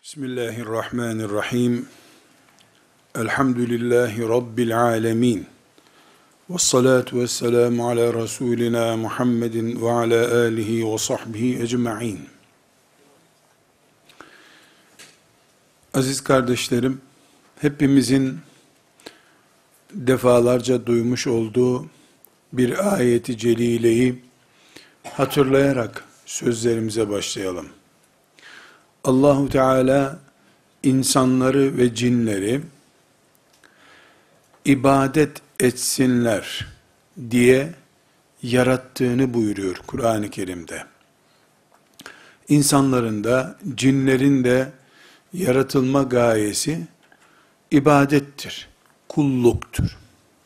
Bismillahirrahmanirrahim. Elhamdülillahi Rabbil alemin. Vessalatu vesselamu ala Resulina Muhammedin ve ala alihi ve sahbihi ecma'in. Aziz kardeşlerim, hepimizin defalarca duymuş olduğu bir ayeti celileyi hatırlayarak sözlerimize başlayalım. Allahu Teala insanları ve cinleri ibadet etsinler diye yarattığını buyuruyor Kur'an-ı Kerim'de. İnsanların da cinlerin de yaratılma gayesi ibadettir, kulluktur.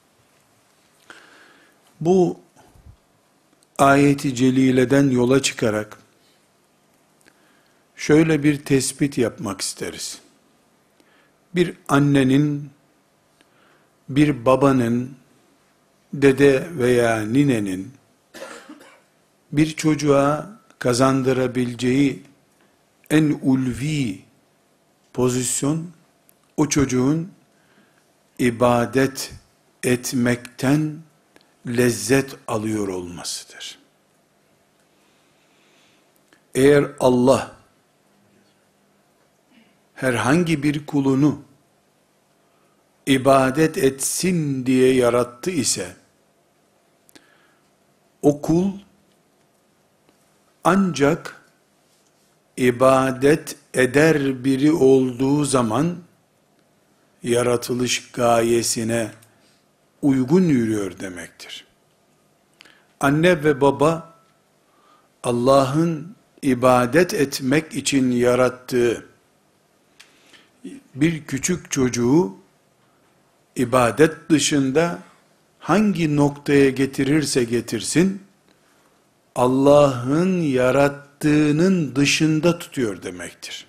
Bu ayeti celileden yola çıkarak şöyle bir tespit yapmak isteriz. Bir annenin, bir babanın, dede veya ninenin bir çocuğa kazandırabileceği en ulvi pozisyon, o çocuğun ibadet etmekten lezzet alıyor olmasıdır. Eğer Allah herhangi bir kulunu ibadet etsin diye yarattı ise, o kul ancak ibadet eder biri olduğu zaman yaratılış gayesine uygun yürüyor demektir. Anne ve baba Allah'ın ibadet etmek için yarattığı bir küçük çocuğu ibadet dışında hangi noktaya getirirse getirsin, Allah'ın yarattığının dışında tutuyor demektir.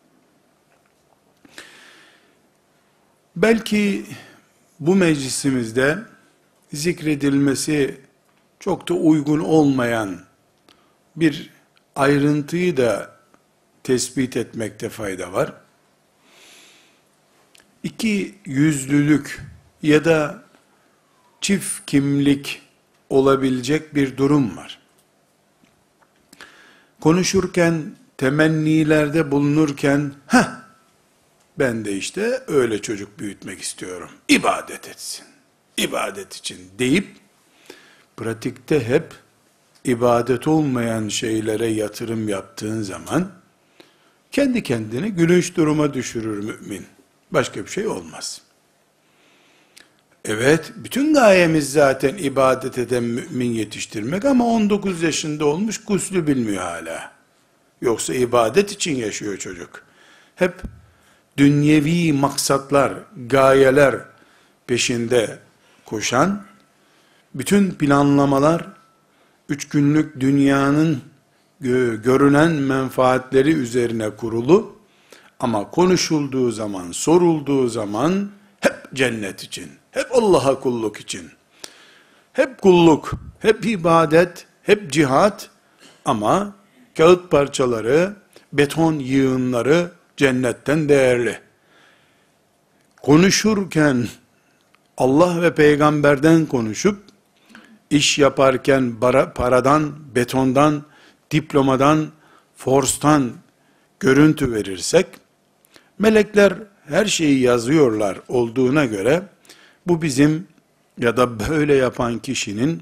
Belki bu meclisimizde zikredilmesi çok da uygun olmayan bir ayrıntıyı da tespit etmekte fayda var. İki yüzlülük ya da çift kimlik olabilecek bir durum var. Konuşurken, temennilerde bulunurken, ben de işte öyle çocuk büyütmek istiyorum, İbadet etsin, ibadet için deyip, pratikte hep ibadet olmayan şeylere yatırım yaptığın zaman, kendi kendini gülünç duruma düşürür mümin. Başka bir şey olmaz. Evet, bütün gayemiz zaten ibadet eden mümin yetiştirmek ama 19 yaşında olmuş, guslü bilmiyor hala. Yoksa ibadet için yaşıyor çocuk. Hep dünyevi maksatlar, gayeler peşinde koşan, bütün planlamalar, 3 günlük dünyanın görünen menfaatleri üzerine kurulu, ama konuşulduğu zaman, sorulduğu zaman hep cennet için, hep Allah'a kulluk için, hep kulluk, hep ibadet, hep cihat, ama kağıt parçaları, beton yığınları cennetten değerli. Konuşurken Allah ve peygamberden konuşup, iş yaparken paradan, betondan, diplomadan, forstan görüntü verirsek, melekler her şeyi yazıyorlar olduğuna göre, bu bizim ya da böyle yapan kişinin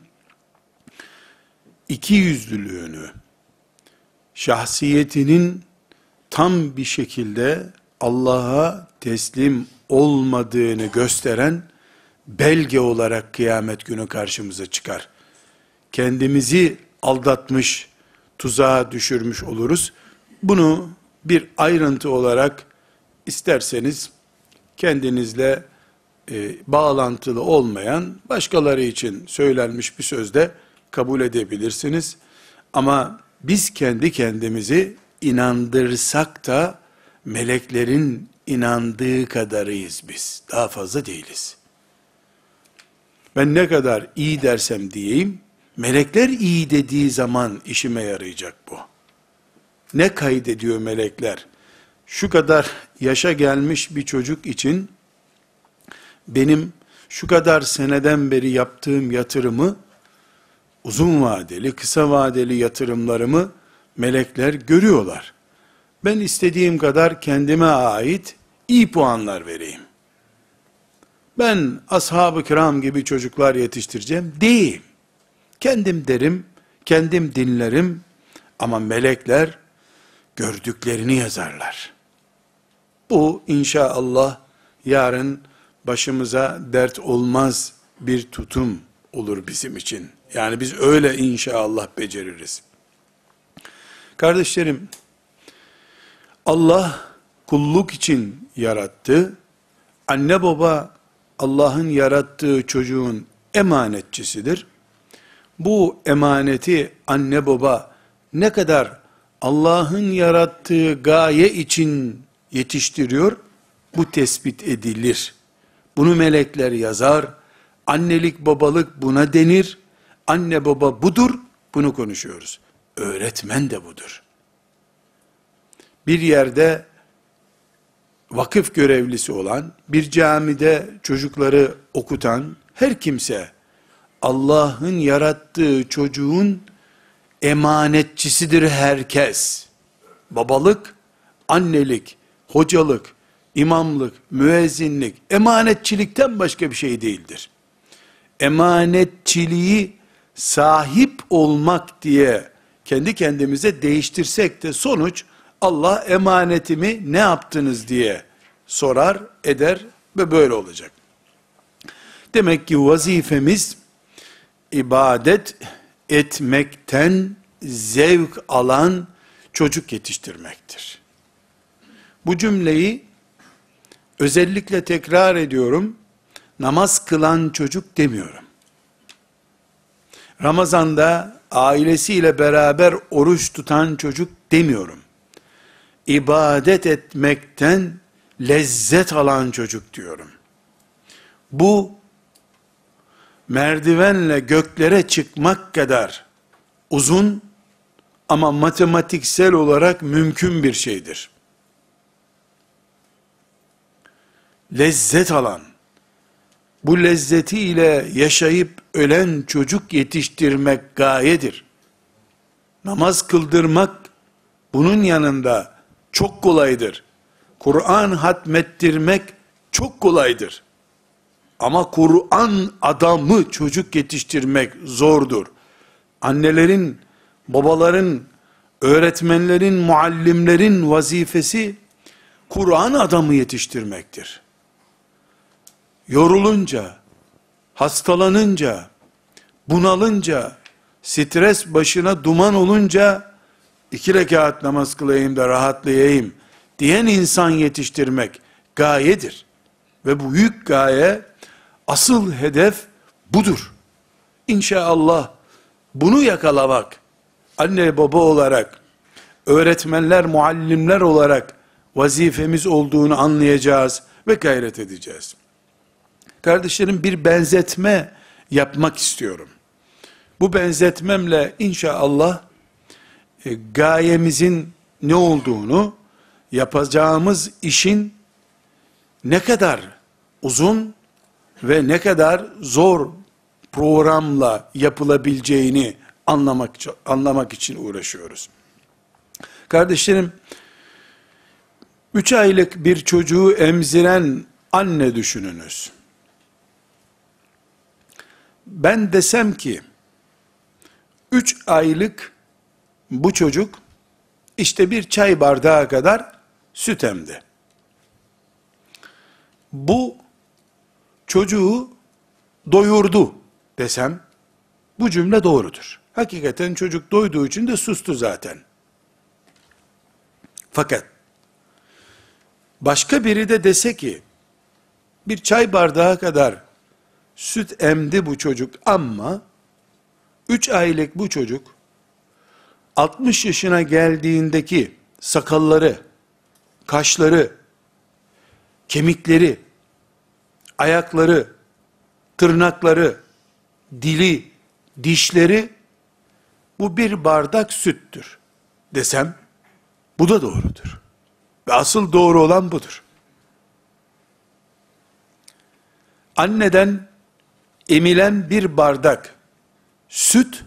ikiyüzlülüğünü, şahsiyetinin tam bir şekilde Allah'a teslim olmadığını gösteren belge olarak kıyamet günü karşımıza çıkar. Kendimizi aldatmış, tuzağa düşürmüş oluruz. Bunu bir ayrıntı olarak isterseniz kendinizle bağlantılı olmayan başkaları için söylenmiş bir sözde kabul edebilirsiniz. Ama biz kendi kendimizi inandırsak da meleklerin inandığı kadarıyız biz. Daha fazla değiliz. Ben ne kadar iyi dersem diyeyim, melekler iyi dediği zaman işime yarayacak bu. Ne kaydediyor melekler? şu kadar yaşa gelmiş bir çocuk için benim şu kadar seneden beri yaptığım yatırımı, uzun vadeli, kısa vadeli yatırımlarımı melekler görüyorlar. Ben istediğim kadar kendime ait iyi puanlar vereyim. Ben ashab-ı kiram gibi çocuklar yetiştireceğim değil. Kendim derim, kendim dinlerim ama melekler gördüklerini yazarlar. Bu inşallah yarın başımıza dert olmaz bir tutum olur bizim için. Yani biz öyle inşallah beceririz. Kardeşlerim, Allah kulluk için yarattı. Anne baba Allah'ın yarattığı çocuğun emanetçisidir. Bu emaneti anne baba ne kadar Allah'ın yarattığı gaye için yetiştiriyor, bu tespit edilir. Bunu melekler yazar. Annelik babalık buna denir. Anne baba budur, bunu konuşuyoruz. Öğretmen de budur. Bir yerde vakıf görevlisi olan, bir camide çocukları okutan her kimse Allah'ın yarattığı çocuğun emanetçisidir herkes. Babalık, annelik, hocalık, imamlık, müezzinlik, emanetçilikten başka bir şey değildir. Emanetçiliği sahip olmak diye kendi kendimize değiştirsek de sonuç Allah emanetimi ne yaptınız diye sorar, eder ve böyle olacak. Demek ki vazifemiz ibadet etmekten zevk alan çocuk yetiştirmektir. Bu cümleyi özellikle tekrar ediyorum. Namaz kılan çocuk demiyorum. Ramazanda ailesiyle beraber oruç tutan çocuk demiyorum. İbadet etmekten lezzet alan çocuk diyorum. Bu merdivenle göklere çıkmak kadar uzun ama matematiksel olarak mümkün bir şeydir. Lezzet alan, bu lezzetiyle yaşayıp ölen çocuk yetiştirmek gayedir. Namaz kıldırmak bunun yanında çok kolaydır. Kur'an hatmettirmek çok kolaydır. Ama Kur'an adamı çocuk yetiştirmek zordur. Annelerin, babaların, öğretmenlerin, muallimlerin vazifesi Kur'an adamı yetiştirmektir. Yorulunca, hastalanınca, bunalınca, stres başına duman olunca 2 rekat namaz kılayım da rahatlayayım diyen insan yetiştirmek gayedir. Ve bu büyük gaye, asıl hedef budur. İnşallah bunu yakalamak, anne baba olarak, öğretmenler, muallimler olarak vazifemiz olduğunu anlayacağız ve gayret edeceğiz. Kardeşlerim, bir benzetme yapmak istiyorum. Bu benzetmemle inşallah gayemizin ne olduğunu, yapacağımız işin ne kadar uzun ve ne kadar zor programla yapılabileceğini anlamak için uğraşıyoruz. Kardeşlerim, 3 aylık bir çocuğu emziren anne düşününüz. Ben desem ki 3 aylık bu çocuk işte bir çay bardağı kadar süt emdi. Bu çocuğu doyurdu desem bu cümle doğrudur. Hakikaten çocuk doyduğu için de sustu zaten. Fakat başka biri de dese ki bir çay bardağı kadar süt emdi bu çocuk ama 3 aylık bu çocuk 60 yaşına geldiğindeki sakalları, kaşları, kemikleri, ayakları, tırnakları, dili, dişleri bu bir bardak süttür desem bu da doğrudur. Ve asıl doğru olan budur. Anneden emilen bir bardak süt,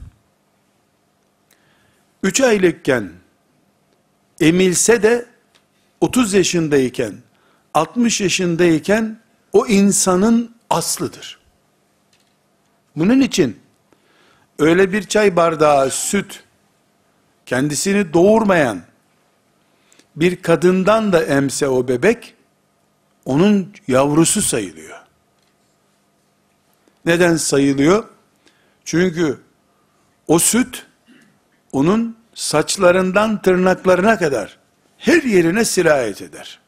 3 aylıkken emilse de 30 yaşındayken, 60 yaşındayken o insanın aslıdır. Bunun için öyle bir çay bardağı süt, kendisini doğurmayan bir kadından da emse o bebek, onun yavrusu sayılıyor. Neden sayılıyor? Çünkü o süt, onun saçlarından tırnaklarına kadar her yerine sirayet eder.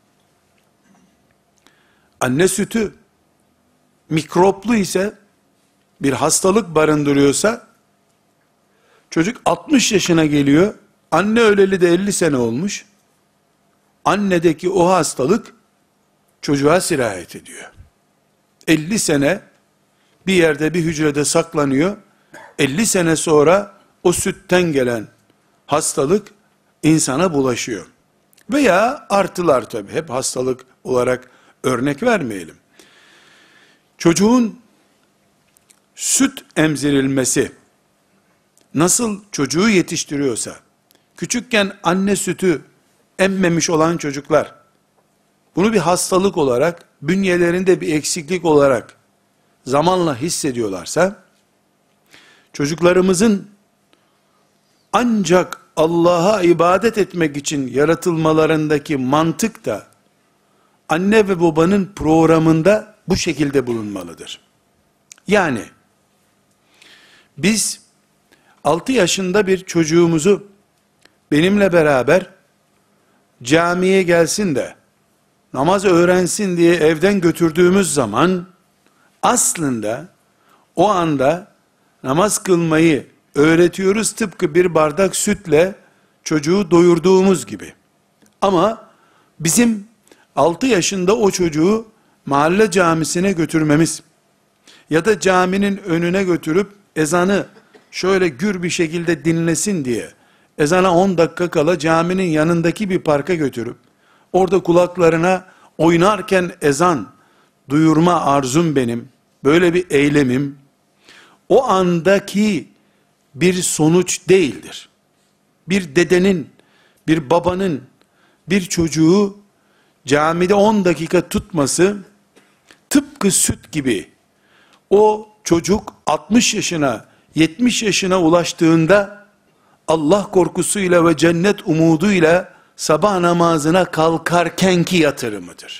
Anne sütü mikroplu ise, bir hastalık barındırıyorsa, çocuk 60 yaşına geliyor, anne öleli de 50 sene olmuş, annedeki o hastalık çocuğa sirayet ediyor. 50 sene bir yerde bir hücrede saklanıyor, 50 sene sonra o sütten gelen hastalık insana bulaşıyor. Veya artılar tabi, hep hastalık olarak örnek vermeyelim. Çocuğun süt emzirilmesi nasıl çocuğu yetiştiriyorsa, küçükken anne sütü emmemiş olan çocuklar, bunu bir hastalık olarak, bünyelerinde bir eksiklik olarak zamanla hissediyorlarsa, çocuklarımızın ancak Allah'a ibadet etmek için yaratılmalarındaki mantık da, anne ve babanın programında bu şekilde bulunmalıdır. Yani, biz 6 yaşında bir çocuğumuzu benimle beraber camiye gelsin de namaz öğrensin diye evden götürdüğümüz zaman, aslında o anda namaz kılmayı öğretiyoruz, tıpkı bir bardak sütle çocuğu doyurduğumuz gibi. Ama bizim 6 yaşında o çocuğu mahalle camisine götürmemiz ya da caminin önüne götürüp ezanı şöyle gür bir şekilde dinlesin diye ezana 10 dakika kala caminin yanındaki bir parka götürüp orada kulaklarına oynarken ezan duyurma arzum benim, böyle bir eylemim o andaki bir sonuç değildir. Bir dedenin, bir babanın bir çocuğu camide 10 dakika tutması tıpkı süt gibi. O çocuk 60 yaşına, 70 yaşına ulaştığında Allah korkusuyla ve cennet umuduyla sabah namazına kalkarkenki yatırımıdır.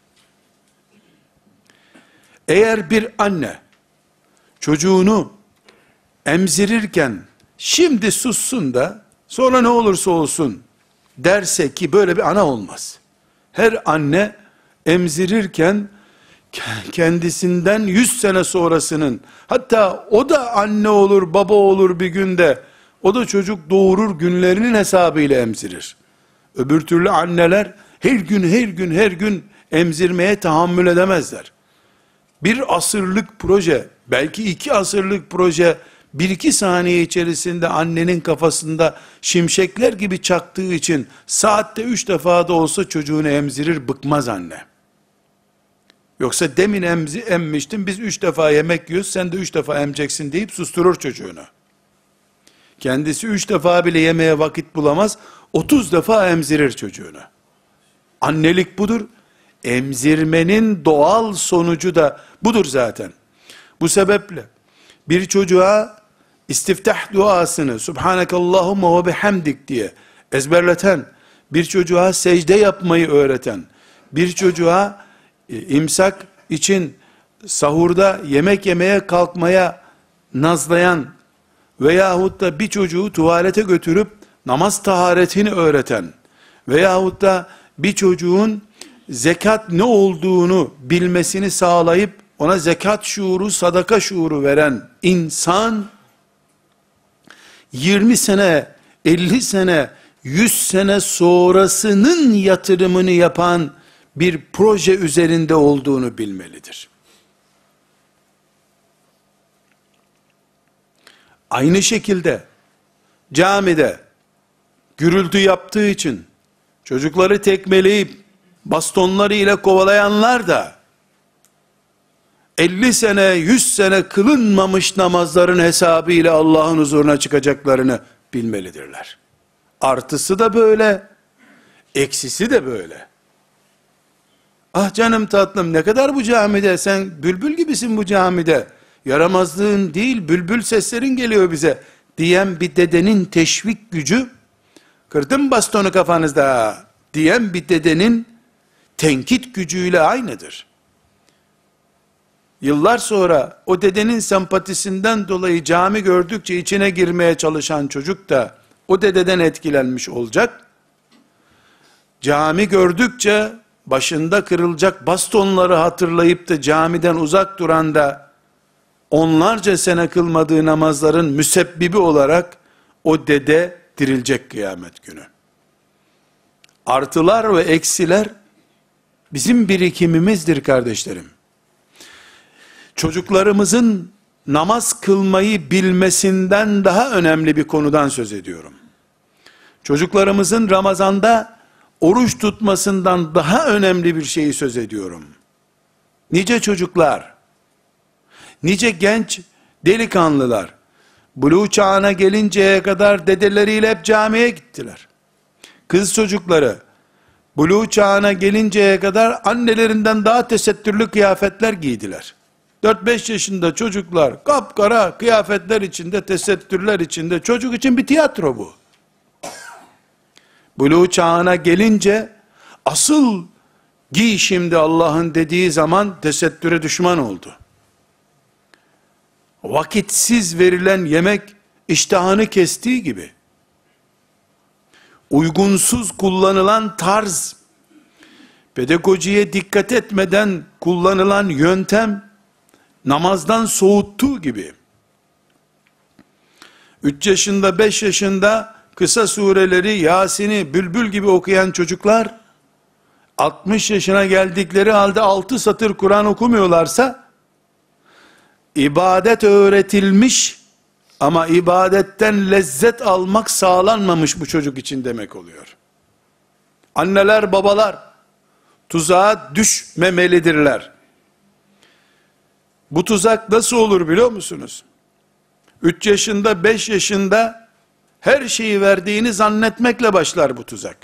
Eğer bir anne çocuğunu emzirirken şimdi sussun da sonra ne olursa olsun derse ki, böyle bir ana olmaz. Her anne emzirirken kendisinden 100 sene sonrasının, hatta o da anne olur baba olur bir günde, o da çocuk doğurur günlerinin hesabıyla emzirir. Öbür türlü anneler her gün emzirmeye tahammül edemezler. Bir asırlık proje, belki 2 asırlık proje, 1-2 saniye içerisinde annenin kafasında şimşekler gibi çaktığı için saatte 3 defa da olsa çocuğunu emzirir, bıkmaz anne. Yoksa demin emmiştin, biz 3 defa yemek yiyoruz, sen de 3 defa emeceksin deyip susturur çocuğunu. Kendisi 3 defa bile yemeye vakit bulamaz, 30 defa emzirir çocuğunu. Annelik budur. Emzirmenin doğal sonucu da budur zaten. Bu sebeple bir çocuğa istiftah duasını Subhanakallahumma ve bihamdik diye ezberleten, bir çocuğa secde yapmayı öğreten, bir çocuğa imsak için sahurda yemek yemeye kalkmaya nazlayan veyahut da bir çocuğu tuvalete götürüp namaz taharetini öğreten veyahut da bir çocuğun zekat ne olduğunu bilmesini sağlayıp ona zekat şuuru, sadaka şuuru veren insan 20 sene, 50 sene, 100 sene sonrasının yatırımını yapan bir proje üzerinde olduğunu bilmelidir. Aynı şekilde camide gürültü yaptığı için çocukları tekmeleyip bastonları ile kovalayanlar da 50 sene 100 sene kılınmamış namazların hesabıyla Allah'ın huzuruna çıkacaklarını bilmelidirler. Artısı da böyle, eksisi de böyle. Ah canım tatlım, ne kadar bu camide, sen bülbül gibisin bu camide, yaramazlığın değil bülbül seslerin geliyor bize diyen bir dedenin teşvik gücü, kırdım bastonu kafanızda diyen bir dedenin tenkit gücüyle aynıdır. Yıllar sonra o dedenin sempatisinden dolayı cami gördükçe içine girmeye çalışan çocuk da o dededen etkilenmiş olacak. Cami gördükçe başında kırılacak bastonları hatırlayıp da camiden uzak duran da onlarca sene kılmadığı namazların müsebbibi olarak o dede dirilecek kıyamet günü. Artılar ve eksiler bizim birikimimizdir kardeşlerim. Çocuklarımızın namaz kılmayı bilmesinden daha önemli bir konudan söz ediyorum. Çocuklarımızın Ramazan'da oruç tutmasından daha önemli bir şeyi söz ediyorum. Nice çocuklar, nice genç delikanlılar, buluğ çağına gelinceye kadar dedeleriyle hep camiye gittiler. Kız çocukları, buluğ çağına gelinceye kadar annelerinden daha tesettürlü kıyafetler giydiler. 4-5 yaşında çocuklar kapkara kıyafetler içinde, tesettürler içinde, çocuk için bir tiyatro bu. Buluğ çağına gelince asıl giy şimdi Allah'ın dediği zaman tesettüre düşman oldu. Vakitsiz verilen yemek iştahını kestiği gibi, uygunsuz kullanılan tarz, pedagojiye dikkat etmeden kullanılan yöntem, namazdan soğuttuğu gibi, 3 yaşında 5 yaşında kısa sureleri Yasin'i bülbül gibi okuyan çocuklar, 60 yaşına geldikleri halde 6 satır Kur'an okumuyorlarsa, ibadet öğretilmiş ama ibadetten lezzet almak sağlanmamış bu çocuk için demek oluyor. Anneler babalar tuzağa düşmemelidirler. Bu tuzak nasıl olur biliyor musunuz? 3 yaşında 5 yaşında her şeyi verdiğini zannetmekle başlar bu tuzak.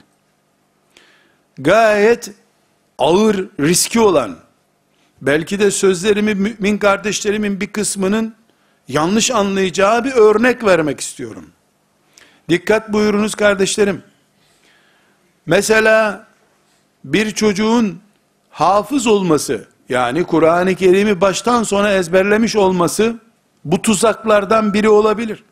Gayet ağır riski olan, belki de sözlerimi mümin kardeşlerimin bir kısmının yanlış anlayacağı bir örnek vermek istiyorum. Dikkat buyurunuz kardeşlerim. Mesela bir çocuğun hafız olması, yani Kur'an-ı Kerim'i baştan sona ezberlemiş olması, bu tuzaklardan biri olabilir.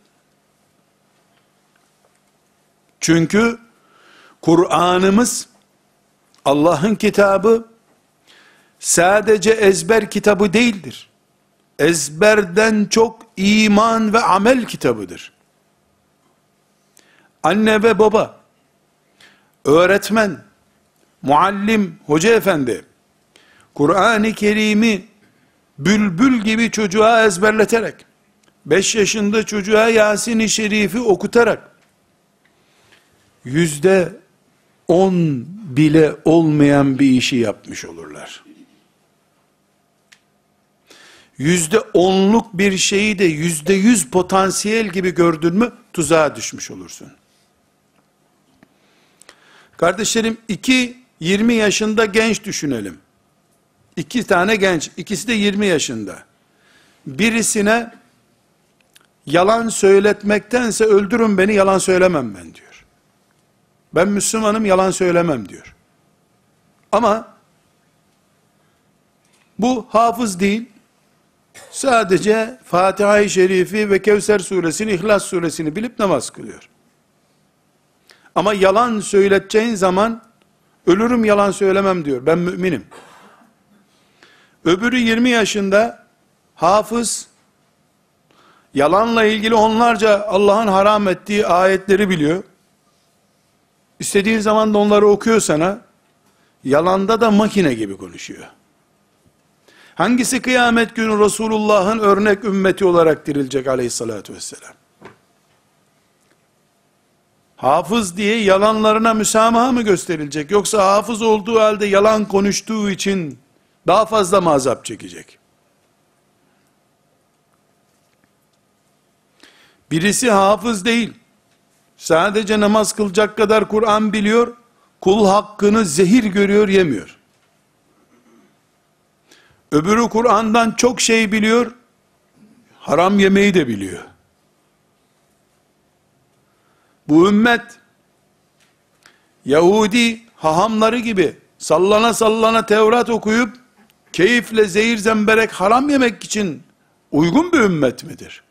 Çünkü Kur'an'ımız, Allah'ın kitabı, sadece ezber kitabı değildir. Ezberden çok iman ve amel kitabıdır. Anne ve baba, öğretmen, muallim, hoca efendi, Kur'an-ı Kerim'i bülbül gibi çocuğa ezberleterek, 5 yaşında çocuğa Yasin-i Şerif'i okutarak, %10 bile olmayan bir işi yapmış olurlar. %10'luk bir şeyi de %100 potansiyel gibi gördün mü, tuzağa düşmüş olursun. Kardeşlerim, 20 yaşında genç düşünelim. 2 tane genç, ikisi de 20 yaşında. Birisine yalan söyletmektense öldürün beni, yalan söylemem ben diyor. Ben Müslümanım, yalan söylemem diyor. Ama bu hafız değil, sadece Fatiha-i Şerifi ve Kevser suresini, İhlas suresini bilip namaz kılıyor. Ama yalan söyleteceğin zaman, ölürüm yalan söylemem diyor, ben müminim. Öbürü 20 yaşında, hafız, yalanla ilgili onlarca Allah'ın haram ettiği ayetleri biliyor. İstediğin zaman da onları okuyor sana, yalanda da makine gibi konuşuyor. Hangisi kıyamet günü Resulullah'ın örnek ümmeti olarak dirilecek aleyhissalatü vesselam? hafız diye yalanlarına müsamaha mı gösterilecek? Yoksa hafız olduğu halde yalan konuştuğu için daha fazla mı azap çekecek? Birisi hafız değil, sadece namaz kılacak kadar Kur'an biliyor, kul hakkını zehir görüyor, yemiyor. Öbürü Kur'an'dan çok şey biliyor, haram yemeyi de biliyor. Bu ümmet, Yahudi hahamları gibi sallana sallana Tevrat okuyup, keyifle zehir zemberek haram yemek için uygun bir ümmet midir?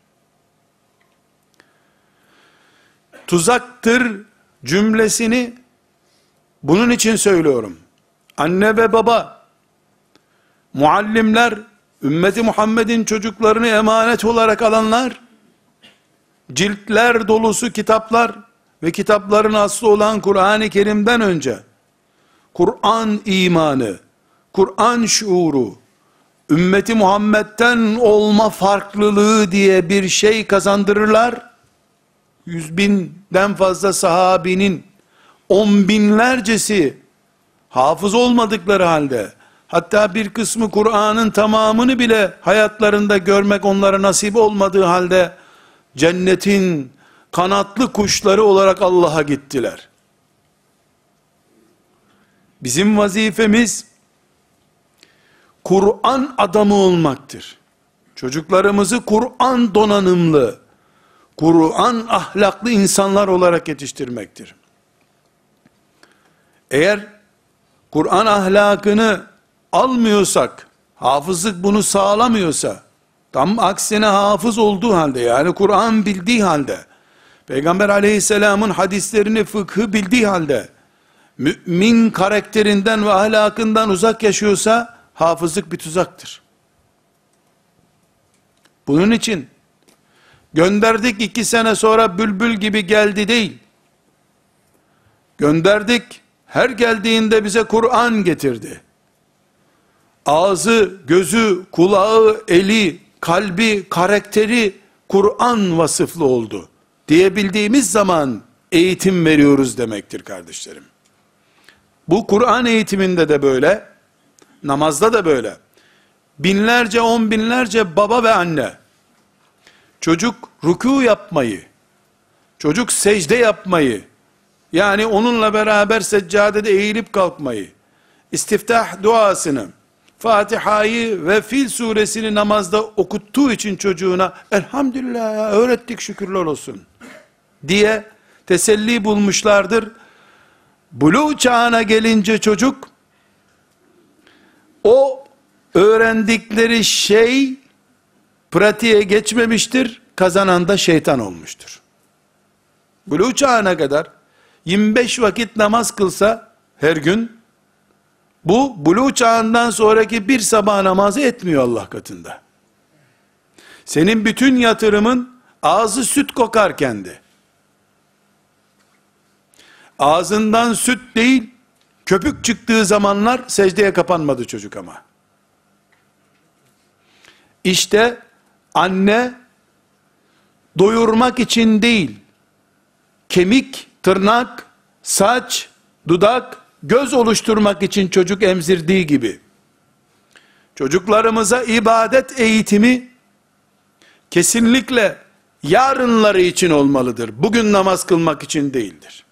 Tuzaktır cümlesini bunun için söylüyorum. Anne ve baba, muallimler, ümmeti Muhammed'in çocuklarını emanet olarak alanlar, ciltler dolusu kitaplar ve kitapların aslı olan Kur'an-ı Kerim'den önce, Kur'an imanı, Kur'an şuuru, ümmeti Muhammed'den olma farklılığı diye bir şey kazandırırlar. 100.000'den fazla sahabinin 10 binlercesi hafız olmadıkları halde, hatta bir kısmı Kur'an'ın tamamını bile hayatlarında görmek onlara nasip olmadığı halde, cennetin kanatlı kuşları olarak Allah'a gittiler. Bizim vazifemiz, Kur'an adamı olmaktır. Çocuklarımızı Kur'an donanımlı, Kur'an ahlaklı insanlar olarak yetiştirmektir. Eğer Kur'an ahlakını almıyorsak, hafızlık bunu sağlamıyorsa, tam aksine hafız olduğu halde, yani Kur'an bildiği halde, Peygamber aleyhisselamın hadislerini, fıkhı bildiği halde, mümin karakterinden ve ahlakından uzak yaşıyorsa, hafızlık bir tuzaktır. Bunun için, gönderdik 2 sene sonra bülbül gibi geldi değil, gönderdik, her geldiğinde bize Kur'an getirdi. Ağzı, gözü, kulağı, eli, kalbi, karakteri Kur'an vasıflı oldu diyebildiğimiz zaman eğitim veriyoruz demektir kardeşlerim. Bu Kur'an eğitiminde de böyle, namazda da böyle. Binlerce, 10 binlerce baba ve anne, çocuk rükû yapmayı, çocuk secde yapmayı, yani onunla beraber seccadede eğilip kalkmayı, istiftah duasını, Fatiha'yı ve Fil suresini namazda okuttuğu için çocuğuna, elhamdülillah ya, öğrettik şükürler olsun diye teselli bulmuşlardır. Buluğ çağına gelince çocuk, o öğrendikleri şey pratiğe geçmemiştir, kazanan da şeytan olmuştur. Buluğ çağına kadar 25 vakit namaz kılsa her gün, bu buluğ çağından sonraki bir sabah namazı etmiyor Allah katında. Senin bütün yatırımın ağzı süt kokarkendi. Ağzından süt değil, köpük çıktığı zamanlar secdeye kapanmadı çocuk ama. İşte anne doyurmak için değil, kemik, tırnak, saç, dudak, göz oluşturmak için çocuk emzirdiği gibi, çocuklarımıza ibadet eğitimi kesinlikle yarınları için olmalıdır. Bugün namaz kılmak için değildir.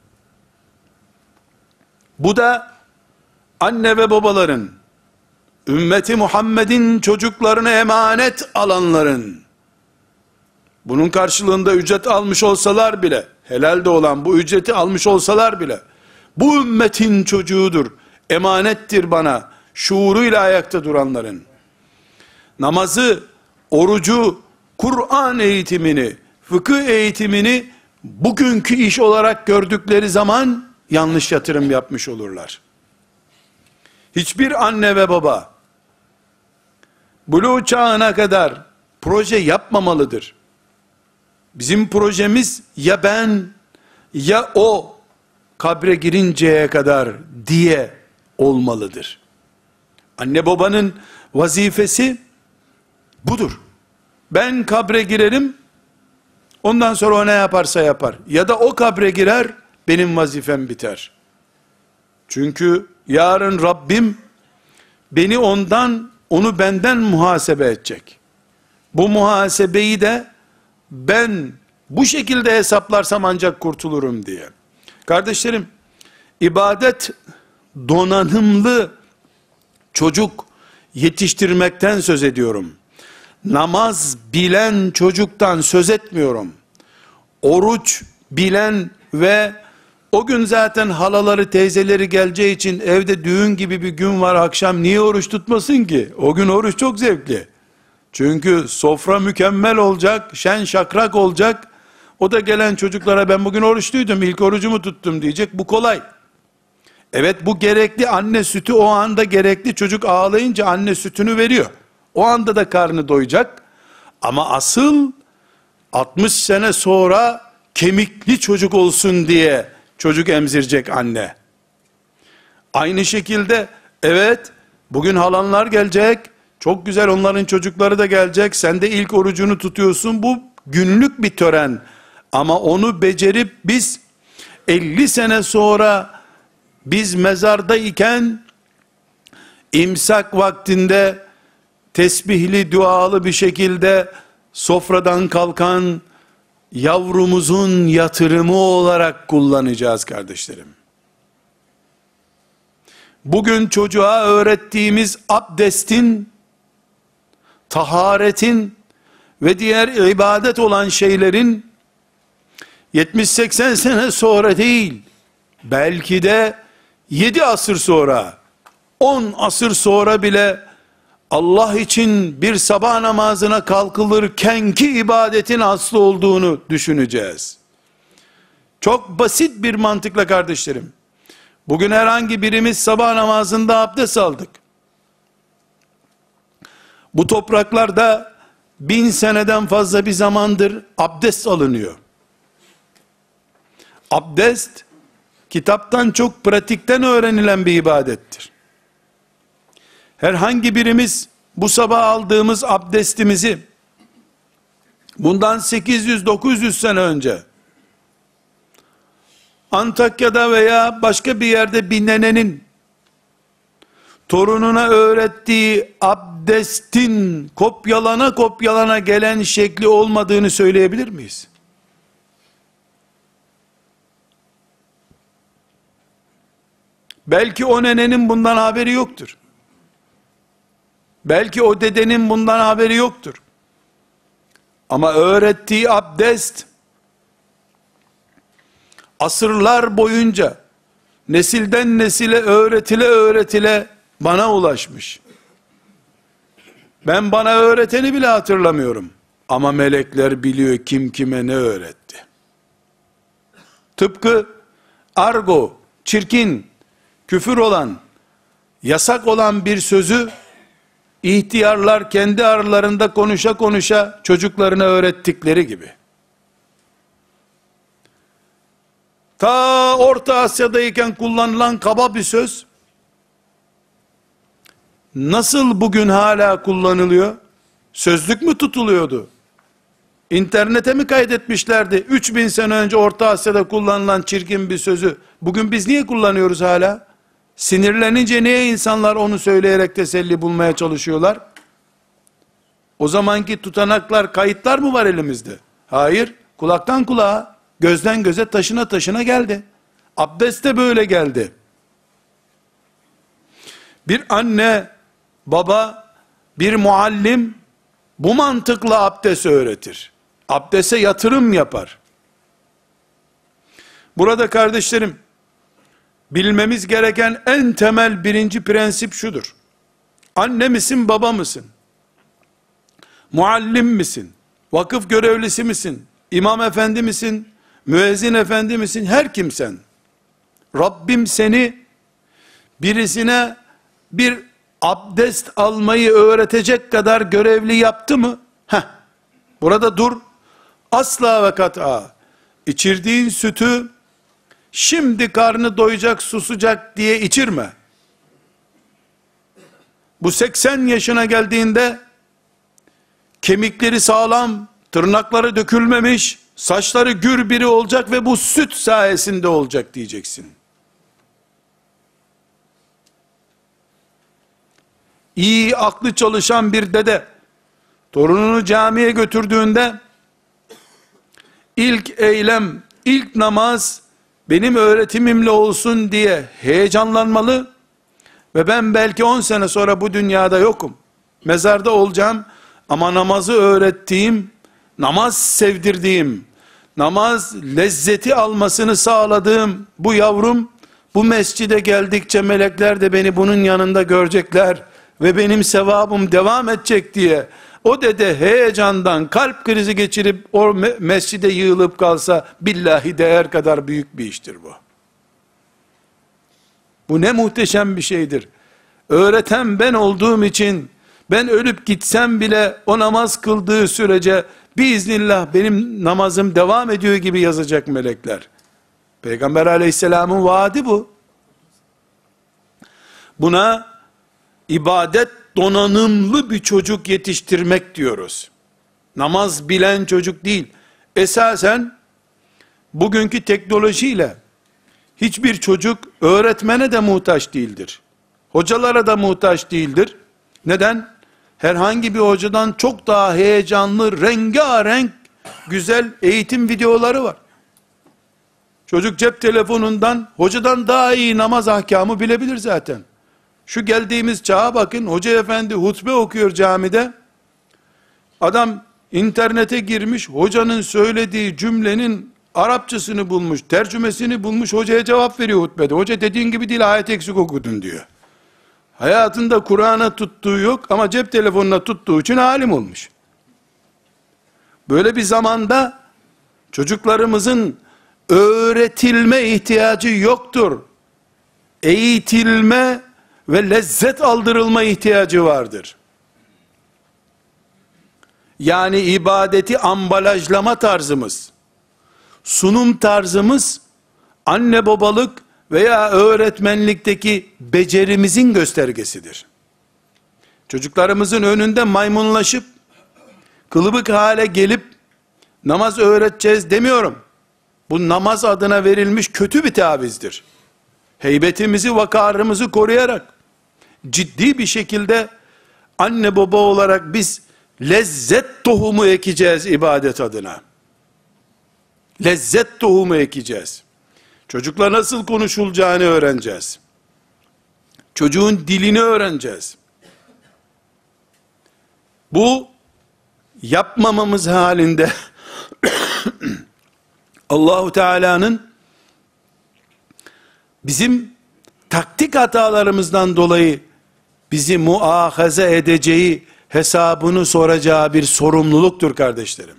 Bu da anne ve babaların, ümmeti Muhammed'in çocuklarına emanet alanların, bunun karşılığında ücret almış olsalar bile, helal de olan bu ücreti almış olsalar bile, bu ümmetin çocuğudur, emanettir bana, şuuruyla ayakta duranların, namazı, orucu, Kur'an eğitimini, fıkıh eğitimini, bugünkü iş olarak gördükleri zaman, yanlış yatırım yapmış olurlar. Hiçbir anne ve baba, buluğ çağına kadar, proje yapmamalıdır. Bizim projemiz, ya ben, ya o, kabre girinceye kadar diye olmalıdır. Anne babanın vazifesi budur. Ben kabre girerim, Ondan sonra o ne yaparsa yapar. Ya da o kabre girer, benim vazifem biter. Çünkü yarın Rabbim beni onu benden muhasebe edecek. Bu muhasebeyi de ben bu şekilde hesaplarsam ancak kurtulurum diye. Kardeşlerim, ibadet donanımlı çocuk yetiştirmekten söz ediyorum. Namaz bilen çocuktan söz etmiyorum. Oruç bilen ve o gün zaten halaları teyzeleri geleceği için evde düğün gibi bir gün var, akşam niye oruç tutmasın ki? O gün oruç çok zevkli. Çünkü sofra mükemmel olacak, şen şakrak olacak. O da gelen çocuklara ben bugün oruçluydum, ilk orucumu tuttum diyecek. Bu kolay. Evet, bu gerekli, anne sütü o anda gerekli. Çocuk ağlayınca anne sütünü veriyor. O anda da karnı doyacak. Ama asıl 60 sene sonra kemikli çocuk olsun diye çocuk emzirecek anne. Aynı şekilde evet, bugün halanlar gelecek. Çok güzel, onların çocukları da gelecek. Sen de ilk orucunu tutuyorsun. Bu günlük bir tören. Ama onu becerip biz 50 sene sonra biz mezarda iken imsak vaktinde tesbihli dualı bir şekilde sofradan kalkan yavrumuzun yatırımı olarak kullanacağız kardeşlerim. Bugün çocuğa öğrettiğimiz abdestin, taharetin ve diğer ibadet olan şeylerin 70-80 sene sonra değil, belki de 7 asır sonra, 10 asır sonra bile Allah için bir sabah namazına kalkılırken ki ibadetin aslı olduğunu düşüneceğiz. Çok basit bir mantıkla kardeşlerim. Bugün herhangi birimiz sabah namazında abdest aldık. Bu topraklarda 1000 seneden fazla bir zamandır abdest alınıyor. Abdest, kitaptan çok pratikten öğrenilen bir ibadettir. Herhangi birimiz bu sabah aldığımız abdestimizi bundan 800-900 sene önce Antakya'da veya başka bir yerde bir nenenin torununa öğrettiği abdestin kopyalana gelen şekli olmadığını söyleyebilir miyiz? Belki o nenenin bundan haberi yoktur. Belki o dedenin bundan haberi yoktur. Ama öğrettiği abdest asırlar boyunca nesilden nesile öğretile bana ulaşmış. Ben bana öğreteni bile hatırlamıyorum. Ama melekler biliyor kim kime ne öğretti. Tıpkı argo, çirkin, küfür olan, yasak olan bir sözü ihtiyarlar kendi aralarında konuşa konuşa çocuklarına öğrettikleri gibi. Ta Orta Asya'dayken kullanılan kaba bir söz nasıl bugün hala kullanılıyor? Sözlük mü tutuluyordu? İnternete mi kaydetmişlerdi? 3000 sene önce Orta Asya'da kullanılan çirkin bir sözü bugün biz niye kullanıyoruz hala? Sinirlenince niye insanlar onu söyleyerek teselli bulmaya çalışıyorlar? O zamanki tutanaklar, kayıtlar mı var elimizde? Hayır. Kulaktan kulağa, gözden göze, taşına taşına geldi. Abdest de böyle geldi. Bir anne, baba, bir muallim bu mantıkla abdest öğretir. Abdeste yatırım yapar. Burada kardeşlerim, bilmemiz gereken en temel birinci prensip şudur. Anne misin, baba mısın? Muallim misin? Vakıf görevlisi misin? İmam efendi misin? Müezzin efendi misin? Her kimsen. Rabbim seni birisine bir abdest almayı öğretecek kadar görevli yaptı mı? Burada dur. Asla ve kat'a içirdiğin sütü şimdi karnı doyacak, susacak diye içirme. Bu 80 yaşına geldiğinde kemikleri sağlam, tırnakları dökülmemiş, Saçları gür biri olacak ve bu süt sayesinde olacak diyeceksin. İyi aklı çalışan bir dede torununu camiye götürdüğünde ilk eylem, ilk namaz benim öğretimimle olsun diye heyecanlanmalı ve ben belki 10 sene sonra bu dünyada yokum, mezarda olacağım ama namazı öğrettiğim, namaz sevdirdiğim, namaz lezzeti almasını sağladığım bu yavrum bu mescide geldikçe melekler de beni bunun yanında görecekler ve benim sevabım devam edecek diye o dede heyecandan kalp krizi geçirip o mescide yığılıp kalsa billahi değer kadar büyük bir iştir bu. Bu ne muhteşem bir şeydir. Öğreten ben olduğum için ben ölüp gitsem bile o namaz kıldığı sürece biiznillah benim namazım devam ediyor gibi yazacak melekler. Peygamber aleyhisselamın vaadi bu. Buna ibadet donanımlı bir çocuk yetiştirmek diyoruz. Namaz bilen çocuk değil. Esasen bugünkü teknolojiyle hiçbir çocuk öğretmene de muhtaç değildir. Hocalara da muhtaç değildir. Neden? Herhangi bir hocadan çok daha heyecanlı, rengarenk, güzel eğitim videoları var. Çocuk cep telefonundan hocadan daha iyi namaz ahkamı bilebilir zaten. Şu geldiğimiz çağa bakın, hoca efendi hutbe okuyor camide. Adam internete girmiş, hocanın söylediği cümlenin Arapçasını bulmuş, tercümesini bulmuş, hocaya cevap veriyor hutbede. Hoca dediğin gibi değil, ayet eksik okudun diyor. Hayatında Kur'an'a tuttuğu yok ama cep telefonuna tuttuğu için alim olmuş. Böyle bir zamanda çocuklarımızın öğretilme ihtiyacı yoktur. Eğitilme ve lezzet aldırılma ihtiyacı vardır. Yani ibadeti ambalajlama tarzımız, sunum tarzımız, anne babalık veya öğretmenlikteki becerimizin göstergesidir. Çocuklarımızın önünde maymunlaşıp, kılıbık hale gelip, namaz öğreteceğiz demiyorum. Bu namaz adına verilmiş kötü bir tavizdir. Heybetimizi, vakarımızı koruyarak, ciddi bir şekilde, anne baba olarak biz, lezzet tohumu ekeceğiz ibadet adına. Lezzet tohumu ekeceğiz. Çocukla nasıl konuşulacağını öğreneceğiz. Çocuğun dilini öğreneceğiz. Bu yapmamamız halinde Allahu Teala'nın bizim taktik hatalarımızdan dolayı bizi muahaze edeceği, hesabını soracağı bir sorumluluktur kardeşlerim.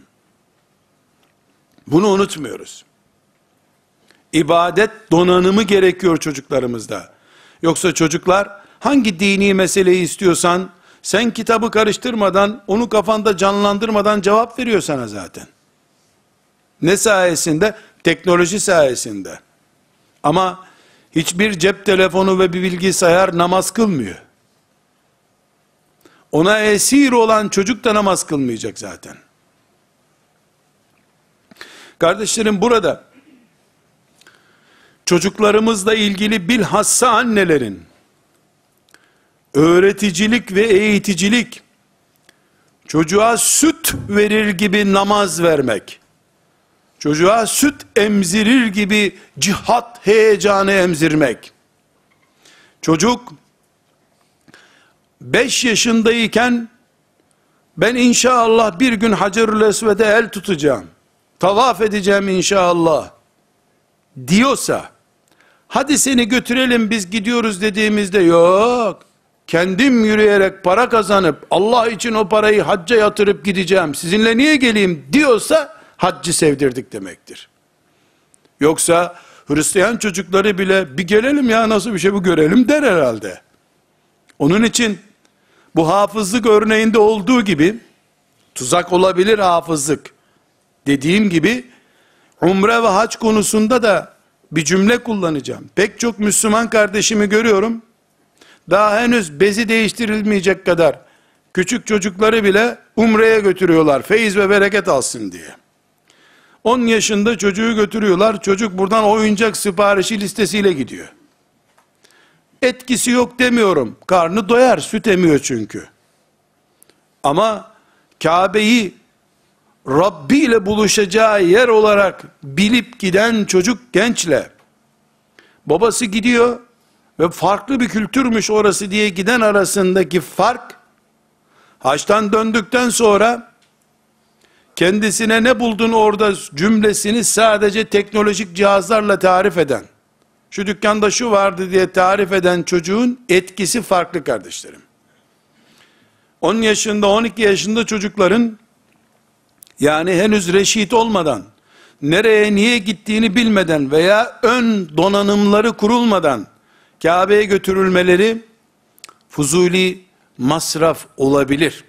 Bunu unutmuyoruz. İbadet donanımı gerekiyor çocuklarımızda. Yoksa çocuklar hangi dini meseleyi istiyorsan sen kitabı karıştırmadan, onu kafanda canlandırmadan cevap veriyor sana zaten. Ne sayesinde? Teknoloji sayesinde. Ama hiçbir cep telefonu ve bir bilgisayar namaz kılmıyor. Ona esir olan çocuk da namaz kılmayacak zaten. Kardeşlerim, burada çocuklarımızla ilgili bilhassa annelerin öğreticilik ve eğiticilik, çocuğa süt verir gibi namaz vermek, çocuğa süt emzirir gibi cihat heyecanı emzirmek, çocuk 5 yaşındayken ben inşallah bir gün Hacerül Esved'e el tutacağım, tavaf edeceğim inşallah diyorsa, hadi seni götürelim biz gidiyoruz dediğimizde, yok kendim yürüyerek para kazanıp Allah için o parayı hacca yatırıp gideceğim, sizinle niye geleyim diyorsa haccı sevdirdik demektir. Yoksa Hristiyan çocukları bile bir gelelim ya nasıl bir şey bu görelim der herhalde. Onun için bu hafızlık örneğinde olduğu gibi, tuzak olabilir hafızlık dediğim gibi, umre ve hac konusunda da bir cümle kullanacağım. Pek çok Müslüman kardeşimi görüyorum, daha henüz bezi değiştirilmeyecek kadar küçük çocukları bile umreye götürüyorlar, feyiz ve bereket alsın diye. 10 yaşında çocuğu götürüyorlar. Çocuk buradan oyuncak siparişi listesiyle gidiyor. Etkisi yok demiyorum. Karnı doyar, süt emiyor çünkü. Ama Kabe'yi Rabbi ile buluşacağı yer olarak bilip giden çocuk gençle babası gidiyor ve farklı bir kültürmüş orası diye giden arasındaki fark, haçtan döndükten sonra kendisine ne buldun orada cümlesini sadece teknolojik cihazlarla tarif eden, şu dükkanda şu vardı diye tarif eden çocuğun etkisi farklı kardeşlerim. 10 yaşında 12 yaşında çocukların, yani henüz reşit olmadan, nereye niye gittiğini bilmeden veya ön donanımları kurulmadan Kabe'ye götürülmeleri fuzuli masraf olabilir.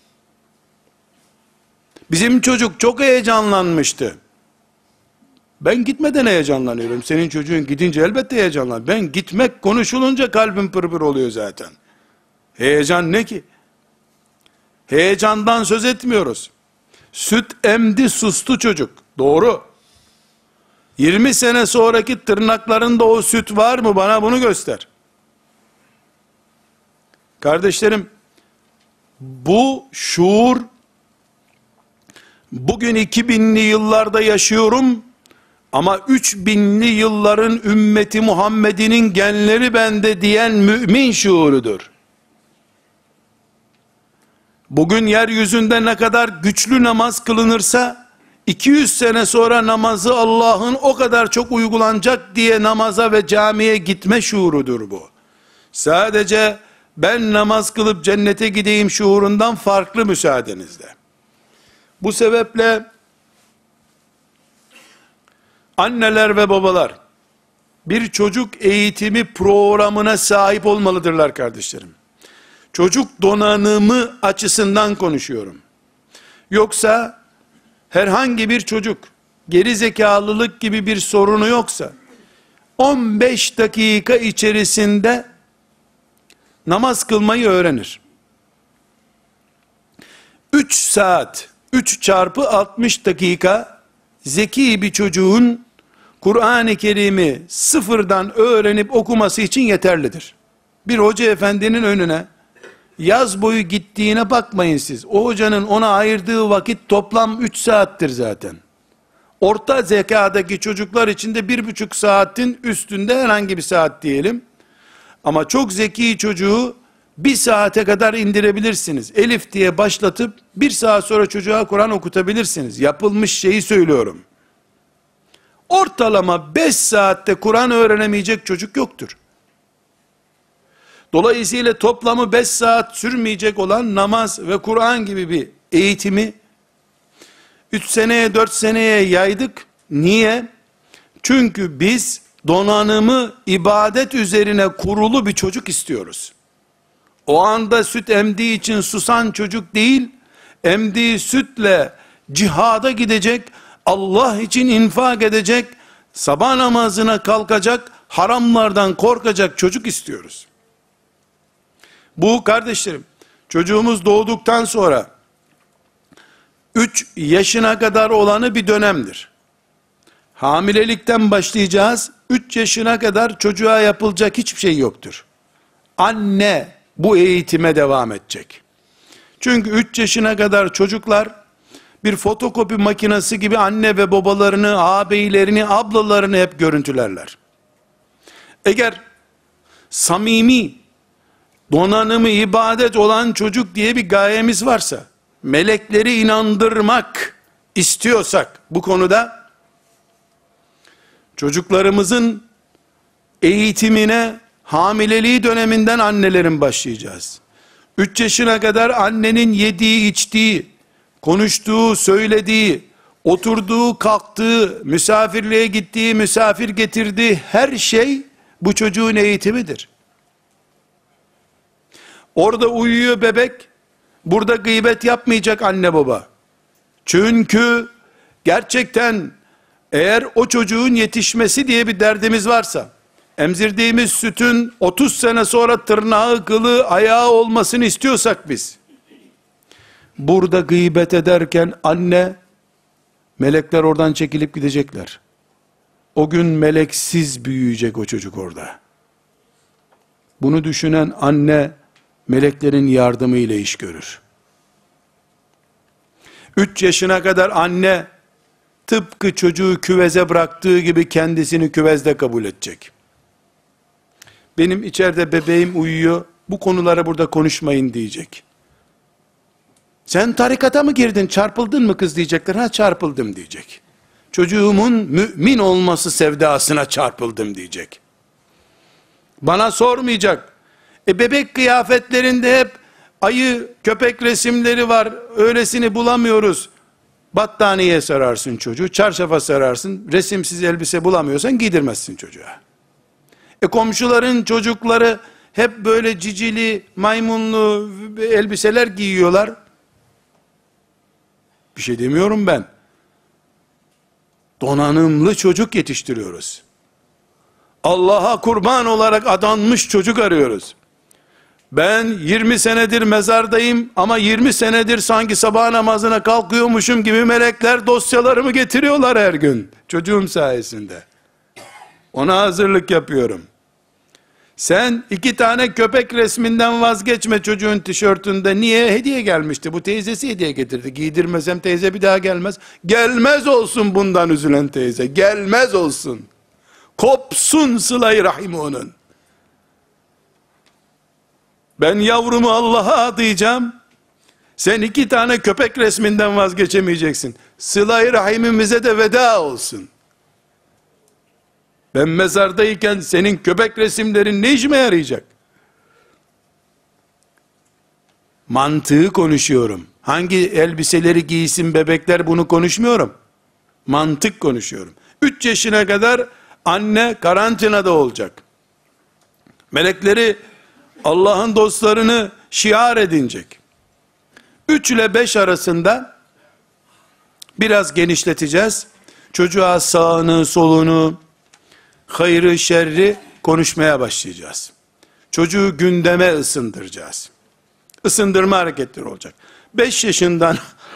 Bizim çocuk çok heyecanlanmıştı. Ben gitmeden heyecanlanıyorum. Senin çocuğun gidince elbette heyecanlan. Ben gitmek konuşulunca kalbim pırpır oluyor zaten. Heyecan ne ki? Heyecandan söz etmiyoruz. Süt emdi, sustu çocuk. Doğru. 20 sene sonraki tırnaklarında o süt var mı? Bana bunu göster. Kardeşlerim, bu şuur, bugün 2000'li yıllarda yaşıyorum ama 3000'li yılların ümmeti Muhammed'inin genleri bende diyen mümin şuurudur. Bugün yeryüzünde ne kadar güçlü namaz kılınırsa, 200 sene sonra namazı Allah'ın o kadar çok uygulanacak diye namaza ve camiye gitme şuurudur bu. Sadece ben namaz kılıp cennete gideyim şuurundan farklı müsaadenizle. Bu sebeple anneler ve babalar bir çocuk eğitimi programına sahip olmalıdırlar kardeşlerim. Çocuk donanımı açısından konuşuyorum. Yoksa herhangi bir çocuk geri zekalılık gibi bir sorunu yoksa 15 dakika içerisinde namaz kılmayı öğrenir. 3 saat 3 çarpı 60 dakika zeki bir çocuğun Kur'an-ı Kerim'i sıfırdan öğrenip okuması için yeterlidir. Bir hoca efendinin önüne yaz boyu gittiğine bakmayın siz. O hocanın ona ayırdığı vakit toplam 3 saattir zaten. Orta zekadaki çocuklar için de 1,5 saatin üstünde herhangi bir saat diyelim. Ama çok zeki çocuğu 1 saate kadar indirebilirsiniz. Elif diye başlatıp 1 saat sonra çocuğa Kur'an okutabilirsiniz. Yapılmış şeyi söylüyorum. Ortalama 5 saatte Kur'an öğrenemeyecek çocuk yoktur. Dolayısıyla toplamı 5 saat sürmeyecek olan namaz ve Kur'an gibi bir eğitimi 3 seneye 4 seneye yaydık. Niye? Çünkü biz donanımı ibadet üzerine kurulu bir çocuk istiyoruz. O anda süt emdiği için susan çocuk değil, emdiği sütle cihada gidecek, Allah için infak edecek, sabah namazına kalkacak, haramlardan korkacak çocuk istiyoruz. Bu kardeşlerim, çocuğumuz doğduktan sonra 3 yaşına kadar olanı bir dönemdir. Hamilelikten başlayacağız, 3 yaşına kadar çocuğa yapılacak hiçbir şey yoktur. Anne bu eğitime devam edecek. Çünkü 3 yaşına kadar çocuklar bir fotokopi makinesi gibi anne ve babalarını, ağabeylerini, ablalarını hep görüntülerler. Eğer samimi, donanımı ibadet olan çocuk diye bir gayemiz varsa, melekleri inandırmak istiyorsak bu konuda, çocuklarımızın eğitimine hamileliği döneminden annelerin başlayacağız. 3 yaşına kadar annenin yediği, içtiği, konuştuğu, söylediği, oturduğu, kalktığı, misafirliğe gittiği, misafir getirdiği her şey bu çocuğun eğitimidir. Orada uyuyor bebek, burada gıybet yapmayacak anne baba. Çünkü gerçekten eğer o çocuğun yetişmesi diye bir derdimiz varsa, emzirdiğimiz sütün 30 sene sonra tırnağı, kılı, ayağı olmasını istiyorsak biz, burada gıybet ederken anne Melekler oradan çekilip gidecekler. O gün meleksiz büyüyecek o çocuk orada. Bunu düşünen anne, meleklerin yardımıyla iş görür. 3 yaşına kadar anne, tıpkı çocuğu küveze bıraktığı gibi kendisini küvezde kabul edecek. Benim içeride bebeğim uyuyor, bu konuları burada konuşmayın diyecek. Sen tarikata mı girdin, çarpıldın mı kız diyecekler. Ha, çarpıldım diyecek. Çocuğumun mümin olması sevdasına çarpıldım diyecek. Bana sormayacak. Bebek kıyafetlerinde hep ayı, köpek resimleri var. Öylesini bulamıyoruz. Battaniye sararsın çocuğu, çarşafa sararsın. Resimsiz elbise bulamıyorsan giydirmezsin çocuğa. Komşuların çocukları hep böyle cicili, maymunlu elbiseler giyiyorlar. Bir şey demiyorum ben. Donanımlı çocuk yetiştiriyoruz. Allah'a kurban olarak adanmış çocuk arıyoruz. Ben 20 senedir mezardayım ama 20 senedir sanki sabah namazına kalkıyormuşum gibi melekler dosyalarımı getiriyorlar her gün. Çocuğum sayesinde. Ona hazırlık yapıyorum. Sen 2 tane köpek resminden vazgeçme çocuğun tişörtünde. Niye? Hediye gelmişti. Bu teyzesi hediye getirdi. Giydirmesem teyze bir daha gelmez. Gelmez olsun bundan üzülen teyze. Gelmez olsun. Kopsun sıla-i rahimi onun. Ben yavrumu Allah'a adayacağım. Sen 2 tane köpek resminden vazgeçemeyeceksin. Sıla-i rahimimize de veda olsun. Ben mezardayken senin köpek resimlerin ne işime yarayacak? Mantığı konuşuyorum. Hangi elbiseleri giysin bebekler, bunu konuşmuyorum. Mantık konuşuyorum. 3 yaşına kadar anne karantinada olacak. Melekleri, Allah'ın dostlarını şiar edinecek. 3 ile 5 arasında biraz genişleteceğiz. Çocuğa sağını, solunu, hayrı, şerri konuşmaya başlayacağız. Çocuğu gündeme ısındıracağız. Isındırma hareketleri olacak. 5 yaşından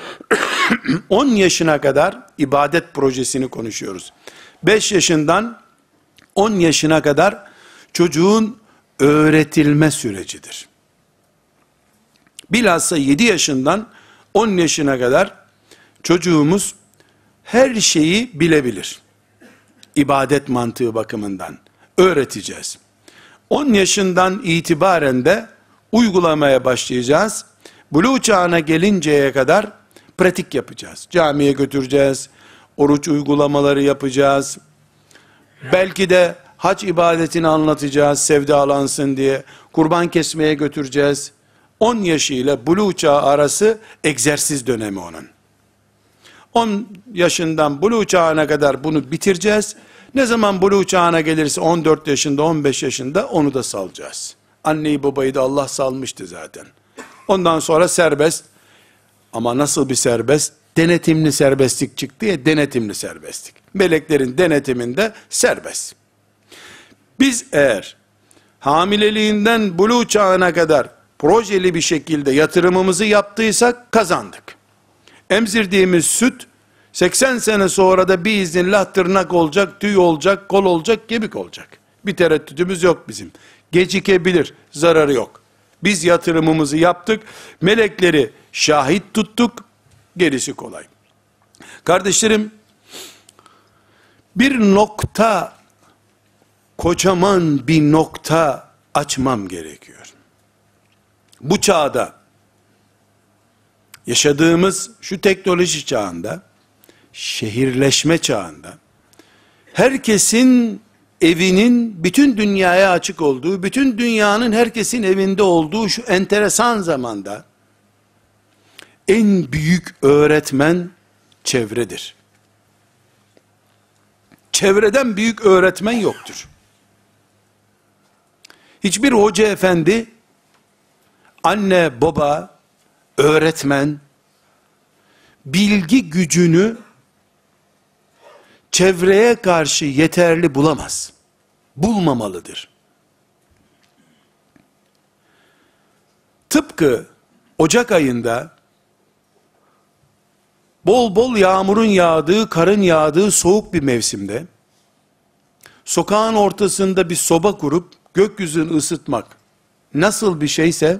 10 yaşına kadar ibadet projesini konuşuyoruz. 5 yaşından 10 yaşına kadar çocuğun öğretilme sürecidir. Bilhassa 7 yaşından 10 yaşına kadar çocuğumuz her şeyi bilebilir. İbadet mantığı bakımından öğreteceğiz. 10 yaşından itibaren de uygulamaya başlayacağız. Buluğ çağına gelinceye kadar pratik yapacağız. Camiye götüreceğiz. Oruç uygulamaları yapacağız. Belki de hac ibadetini anlatacağız, sevdalansın diye. Kurban kesmeye götüreceğiz. 10 yaşıyla buluğ çağı arası egzersiz dönemi onun. 10 yaşından buluğ çağına kadar bunu bitireceğiz. Ne zaman buluğ çağına gelirse 14 yaşında, 15 yaşında onu da salacağız. Anneyi babayı da Allah salmıştı zaten. Ondan sonra serbest. Ama nasıl bir serbest? Denetimli serbestlik çıktı ya, denetimli serbestlik. Meleklerin denetiminde serbest. Biz eğer hamileliğinden buluğ çağına kadar projeli bir şekilde yatırımımızı yaptıysak kazandık. Emzirdiğimiz süt 80 sene sonra da biiznillah tırnak olacak, tüy olacak, kol olacak, kemik olacak. Bir tereddütümüz yok bizim. Gecikebilir, zararı yok. Biz yatırımımızı yaptık, melekleri şahit tuttuk, gerisi kolay. Kardeşlerim, bir nokta, kocaman bir nokta açmam gerekiyor. Bu çağda, yaşadığımız şu teknoloji çağında, şehirleşme çağında, herkesin evinin bütün dünyaya açık olduğu, bütün dünyanın herkesin evinde olduğu şu enteresan zamanda, en büyük öğretmen çevredir. Çevreden büyük öğretmen yoktur. Hiçbir hoca efendi, anne, baba, öğretmen, bilgi gücünü çevreye karşı yeterli bulamaz. Bulmamalıdır. Tıpkı Ocak ayında bol bol yağmurun yağdığı, karın yağdığı soğuk bir mevsimde, sokağın ortasında bir soba kurup, gökyüzünü ısıtmak nasıl bir şeyse,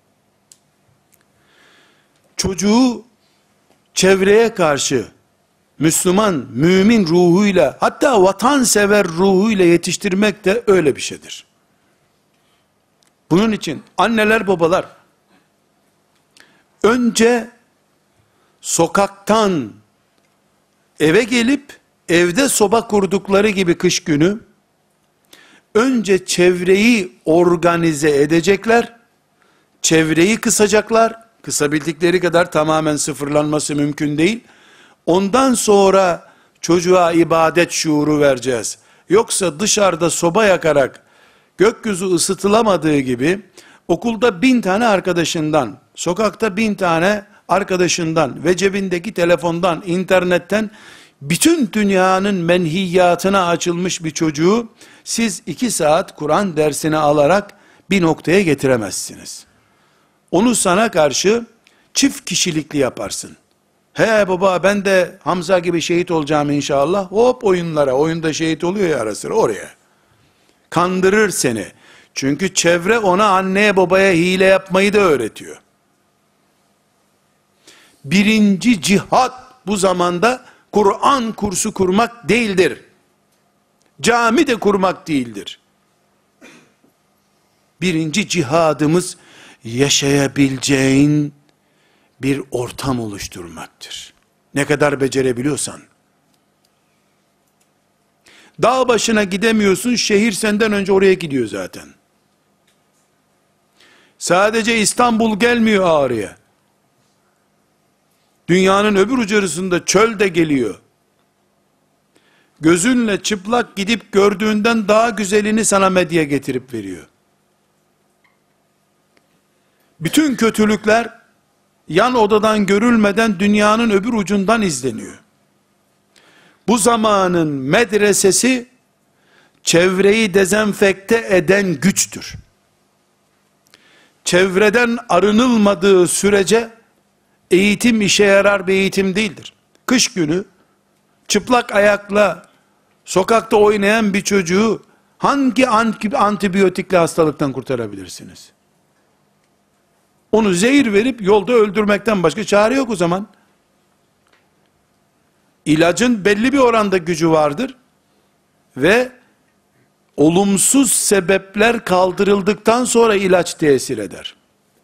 çocuğu çevreye karşı, Müslüman, mümin ruhuyla, hatta vatansever ruhuyla yetiştirmek de öyle bir şeydir. Bunun için anneler, babalar, önce sokaktan eve gelip, evde soba kurdukları gibi kış günü, önce çevreyi organize edecekler, çevreyi kısacaklar, kısabildikleri kadar, tamamen sıfırlanması mümkün değil. Ondan sonra çocuğa ibadet şuuru vereceğiz. Yoksa dışarıda soba yakarak, gökyüzü ısıtılamadığı gibi, okulda 1000 tane arkadaşından, sokakta 1000 tane arkadaşından ve cebindeki telefondan, internetten, bütün dünyanın menhiyatına açılmış bir çocuğu, siz 2 saat Kur'an dersini alarak bir noktaya getiremezsiniz. Onu sana karşı çift kişilikli yaparsın. He baba, ben de Hamza gibi şehit olacağım inşallah. Hop oyunlara, oyunda şehit oluyor ya ara sıra, oraya. Kandırır seni. Çünkü çevre ona, anneye babaya hile yapmayı da öğretiyor. Birinci cihat bu zamanda Kur'an kursu kurmak değildir. Cami de kurmak değildir. Birinci cihadımız, yaşayabileceğin bir ortam oluşturmaktır. Ne kadar becerebiliyorsan. Dağ başına gidemiyorsun, şehir senden önce oraya gidiyor zaten. Sadece İstanbul gelmiyor Ağrı'ya. Dünyanın öbür ucunda çöl de geliyor. Gözünle çıplak gidip gördüğünden daha güzelini sana medya getirip veriyor. Bütün kötülükler yan odadan görülmeden dünyanın öbür ucundan izleniyor. Bu zamanın medresesi, çevreyi dezenfekte eden güçtür. Çevreden arınılmadığı sürece, eğitim işe yarar bir eğitim değildir. Kış günü, çıplak ayakla, sokakta oynayan bir çocuğu, hangi antibiyotikle hastalıktan kurtarabilirsiniz? Onu zehir verip yolda öldürmekten başka çare yok o zaman. İlacın belli bir oranda gücü vardır ve olumsuz sebepler kaldırıldıktan sonra ilaç tesir eder.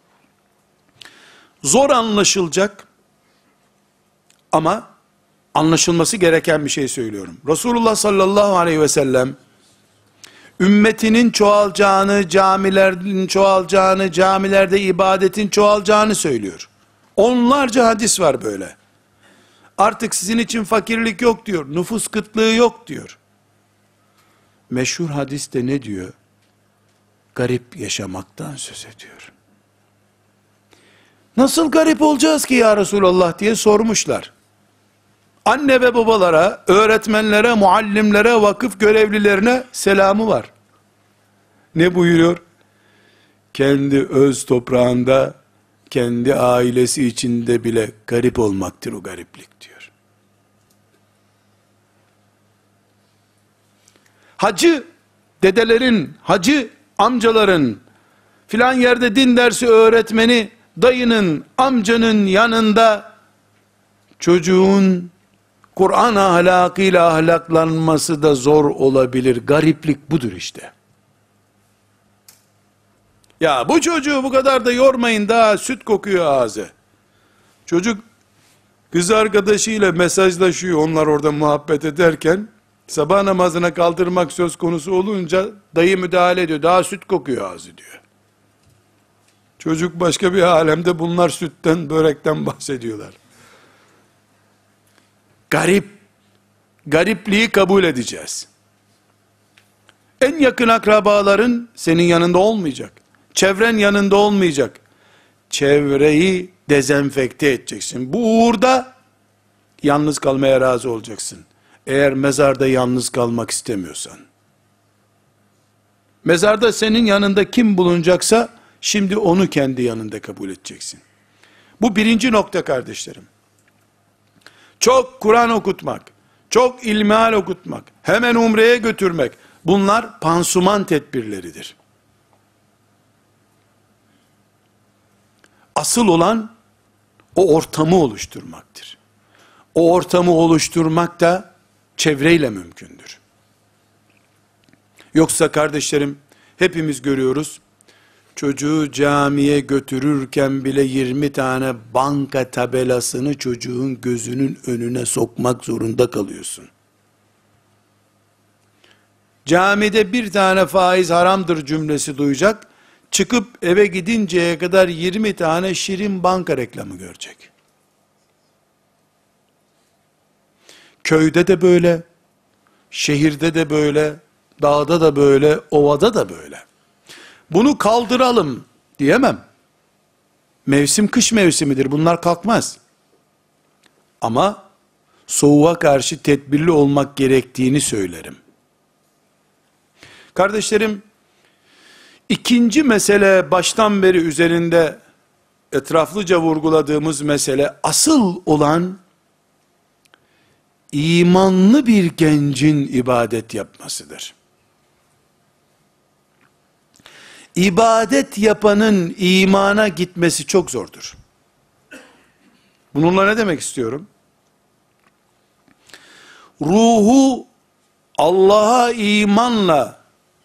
Zor anlaşılacak ama anlaşılması gereken bir şey söylüyorum. Resulullah sallallahu aleyhi ve sellem ümmetinin çoğalacağını, camilerin çoğalacağını, camilerde ibadetin çoğalacağını söylüyor. Onlarca hadis var böyle. Artık sizin için fakirlik yok diyor, nüfus kıtlığı yok diyor. Meşhur hadiste ne diyor? Garip yaşamaktan söz ediyor. Nasıl garip olacağız ki ya Resulallah diye sormuşlar. Anne ve babalara, öğretmenlere, muallimlere, vakıf görevlilerine selamı var. Ne buyuruyor? Kendi öz toprağında, kendi ailesi içinde bile garip olmaktır o gariplik diyor. Hacı dedelerin, hacı amcaların, filan yerde din dersi öğretmeni, dayının, amcanın yanında, çocuğun Kur'an ahlakıyla ahlaklanması da zor olabilir. Gariplik budur işte. Ya bu çocuğu bu kadar da yormayın, daha süt kokuyor ağzı. Çocuk kız arkadaşıyla mesajlaşıyor, onlar orada muhabbet ederken, sabah namazına kaldırmak söz konusu olunca dayı müdahale ediyor, daha süt kokuyor ağzı diyor. Çocuk başka bir alemde, bunlar sütten, börekten bahsediyorlar. Garipliği kabul edeceğiz. En yakın akrabaların senin yanında olmayacak. Çevren yanında olmayacak. Çevreyi dezenfekte edeceksin. Bu uğurda yalnız kalmaya razı olacaksın. Eğer mezarda yalnız kalmak istemiyorsan. Mezarda senin yanında kim bulunacaksa, şimdi onu kendi yanında kabul edeceksin. Bu birinci nokta kardeşlerim. çok Kur'an okutmak, çok ilmihal okutmak, hemen umreye götürmek, bunlar pansuman tedbirleridir. Asıl olan o ortamı oluşturmaktır. O ortamı oluşturmak da çevreyle mümkündür. Yoksa kardeşlerim, hepimiz görüyoruz, çocuğu camiye götürürken bile 20 tane banka tabelasını çocuğun gözünün önüne sokmak zorunda kalıyorsun. Camide bir tane faiz haramdır cümlesi duyacak, çıkıp eve gidinceye kadar 20 tane şirin banka reklamı görecek. Köyde de böyle, şehirde de böyle, dağda da böyle, ovada da böyle. Bunu kaldıralım diyemem. Mevsim kış mevsimidir, bunlar kalkmaz. Ama soğuğa karşı tedbirli olmak gerektiğini söylerim. Kardeşlerim, ikinci mesele, baştan beri üzerinde etraflıca vurguladığımız mesele, asıl olan imanlı bir gencin ibadet yapmasıdır. İbadet yapanın imana gitmesi çok zordur. Bununla ne demek istiyorum? Ruhu Allah'a imanla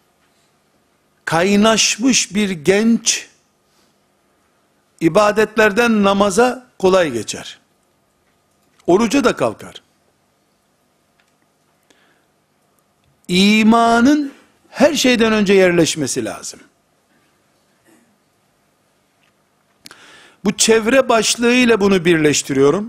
kaynaşmış bir genç, ibadetlerden namaza kolay geçer. Oruca da kalkar. İmanın her şeyden önce yerleşmesi lazım. Bu çevre başlığıyla bunu birleştiriyorum.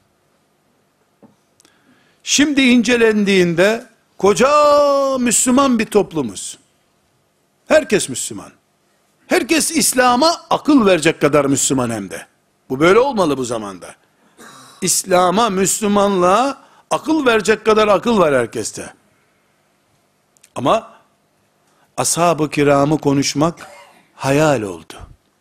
Şimdi incelendiğinde koca Müslüman bir toplumuz. Herkes Müslüman. Herkes İslam'a akıl verecek kadar Müslüman hem de. Bu böyle olmalı bu zamanda. İslam'a, Müslümanlığa akıl verecek kadar akıl var herkeste. Ama ashab-ı kiramı konuşmak hayal oldu.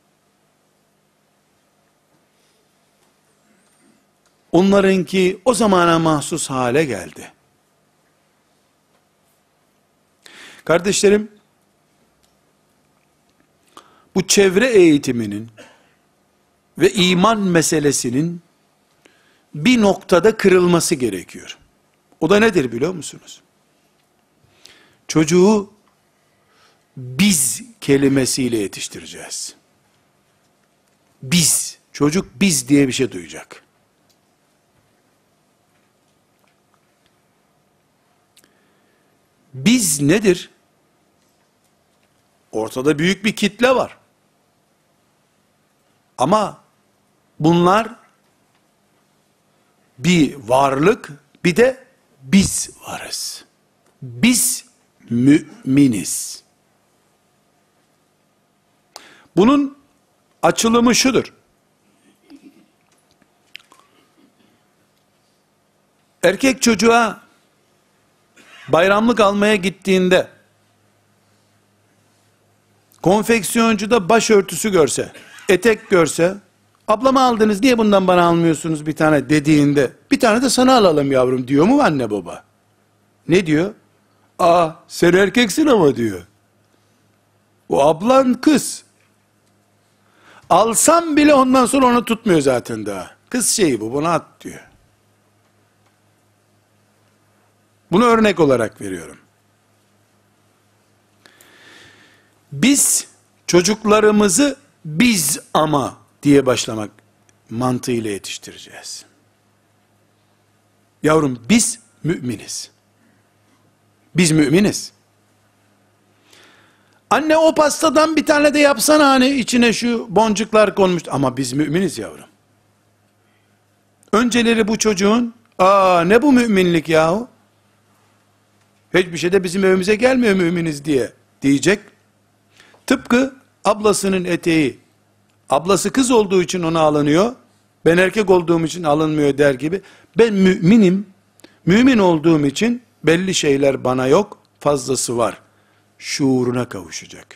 Onlarınki o zamana mahsus hale geldi. Kardeşlerim, bu çevre eğitiminin ve iman meselesinin bir noktada kırılması gerekiyor. O da nedir biliyor musunuz? Çocuğu biz kelimesiyle yetiştireceğiz. Biz, çocuk biz diye bir şey duyacak. Biz nedir? Ortada büyük bir kitle var. Ama bunlar bir varlık, bir de biz varız. Biz müminiz. Bunun açılımı şudur. Erkek çocuğa bayramlık almaya gittiğinde konfeksiyoncuda başörtüsü görse, etek görse, ablama aldınız niye bundan bana almıyorsunuz bir tane dediğinde, bir tane de sana alalım yavrum diyor mu anne baba? Ne diyor? Aa sen erkeksin ama diyor. O ablan kız. Alsam bile ondan sonra onu tutmuyor zaten daha. Kız şeyi bu, buna at diyor. Bunu örnek olarak veriyorum. Biz çocuklarımızı biz ama diye başlamak mantığıyla yetiştireceğiz. Yavrum biz müminiz. Biz müminiz. Anne o pastadan bir tane de yapsana hani içine şu boncuklar konmuş. Ama biz müminiz yavrum. Önceleri bu çocuğun ne bu müminlik yahu? Hiçbir şey de bizim evimize gelmiyor müminiz diye diyecek. Tıpkı ablasının eteği, ablası kız olduğu için ona alınıyor, ben erkek olduğum için alınmıyor der gibi, ben müminim, mümin olduğum için belli şeyler bana yok, fazlası var, şuuruna kavuşacak.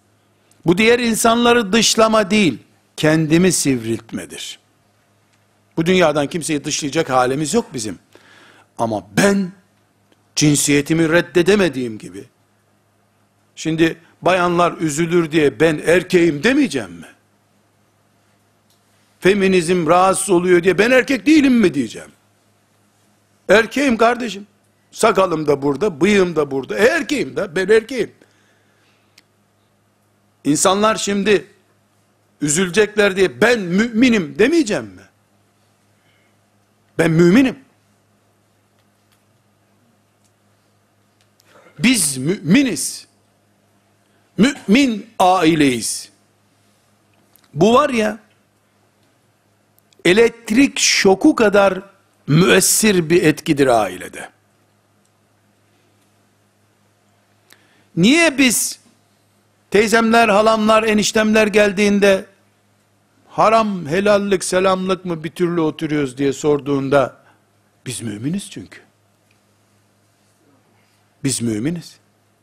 Bu diğer insanları dışlama değil, kendimi sivriltmedir. Bu dünyadan kimseyi dışlayacak halimiz yok bizim. Ama ben cinsiyetimi reddedemediğim gibi, şimdi bayanlar üzülür diye ben erkeğim demeyeceğim mi? Feminizm rahatsız oluyor diye ben erkek değilim mi diyeceğim? Erkeğim kardeşim. Sakalım da burada, bıyığım da burada. Erkeğim de, ben erkeğim. İnsanlar şimdi üzülecekler diye ben müminim demeyeceğim mi? Ben müminim. Biz müminiz. Mümin aileyiz. Bu var ya, elektrik şoku kadar müessir bir etkidir ailede. Niye biz teyzemler, halamlar, eniştemler geldiğinde haram, helallik, selamlık mı bir türlü oturuyoruz diye sorduğunda, biz müminiz çünkü. Biz müminiz.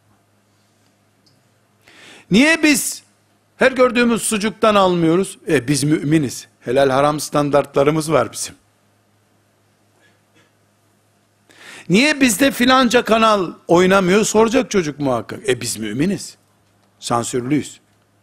Niye biz her gördüğümüz sucuktan almıyoruz? Biz müminiz. Helal haram standartlarımız var bizim. Niye bizde filanca kanal oynamıyor? Soracak çocuk muhakkak. Biz müminiz. Sansürlüyüz.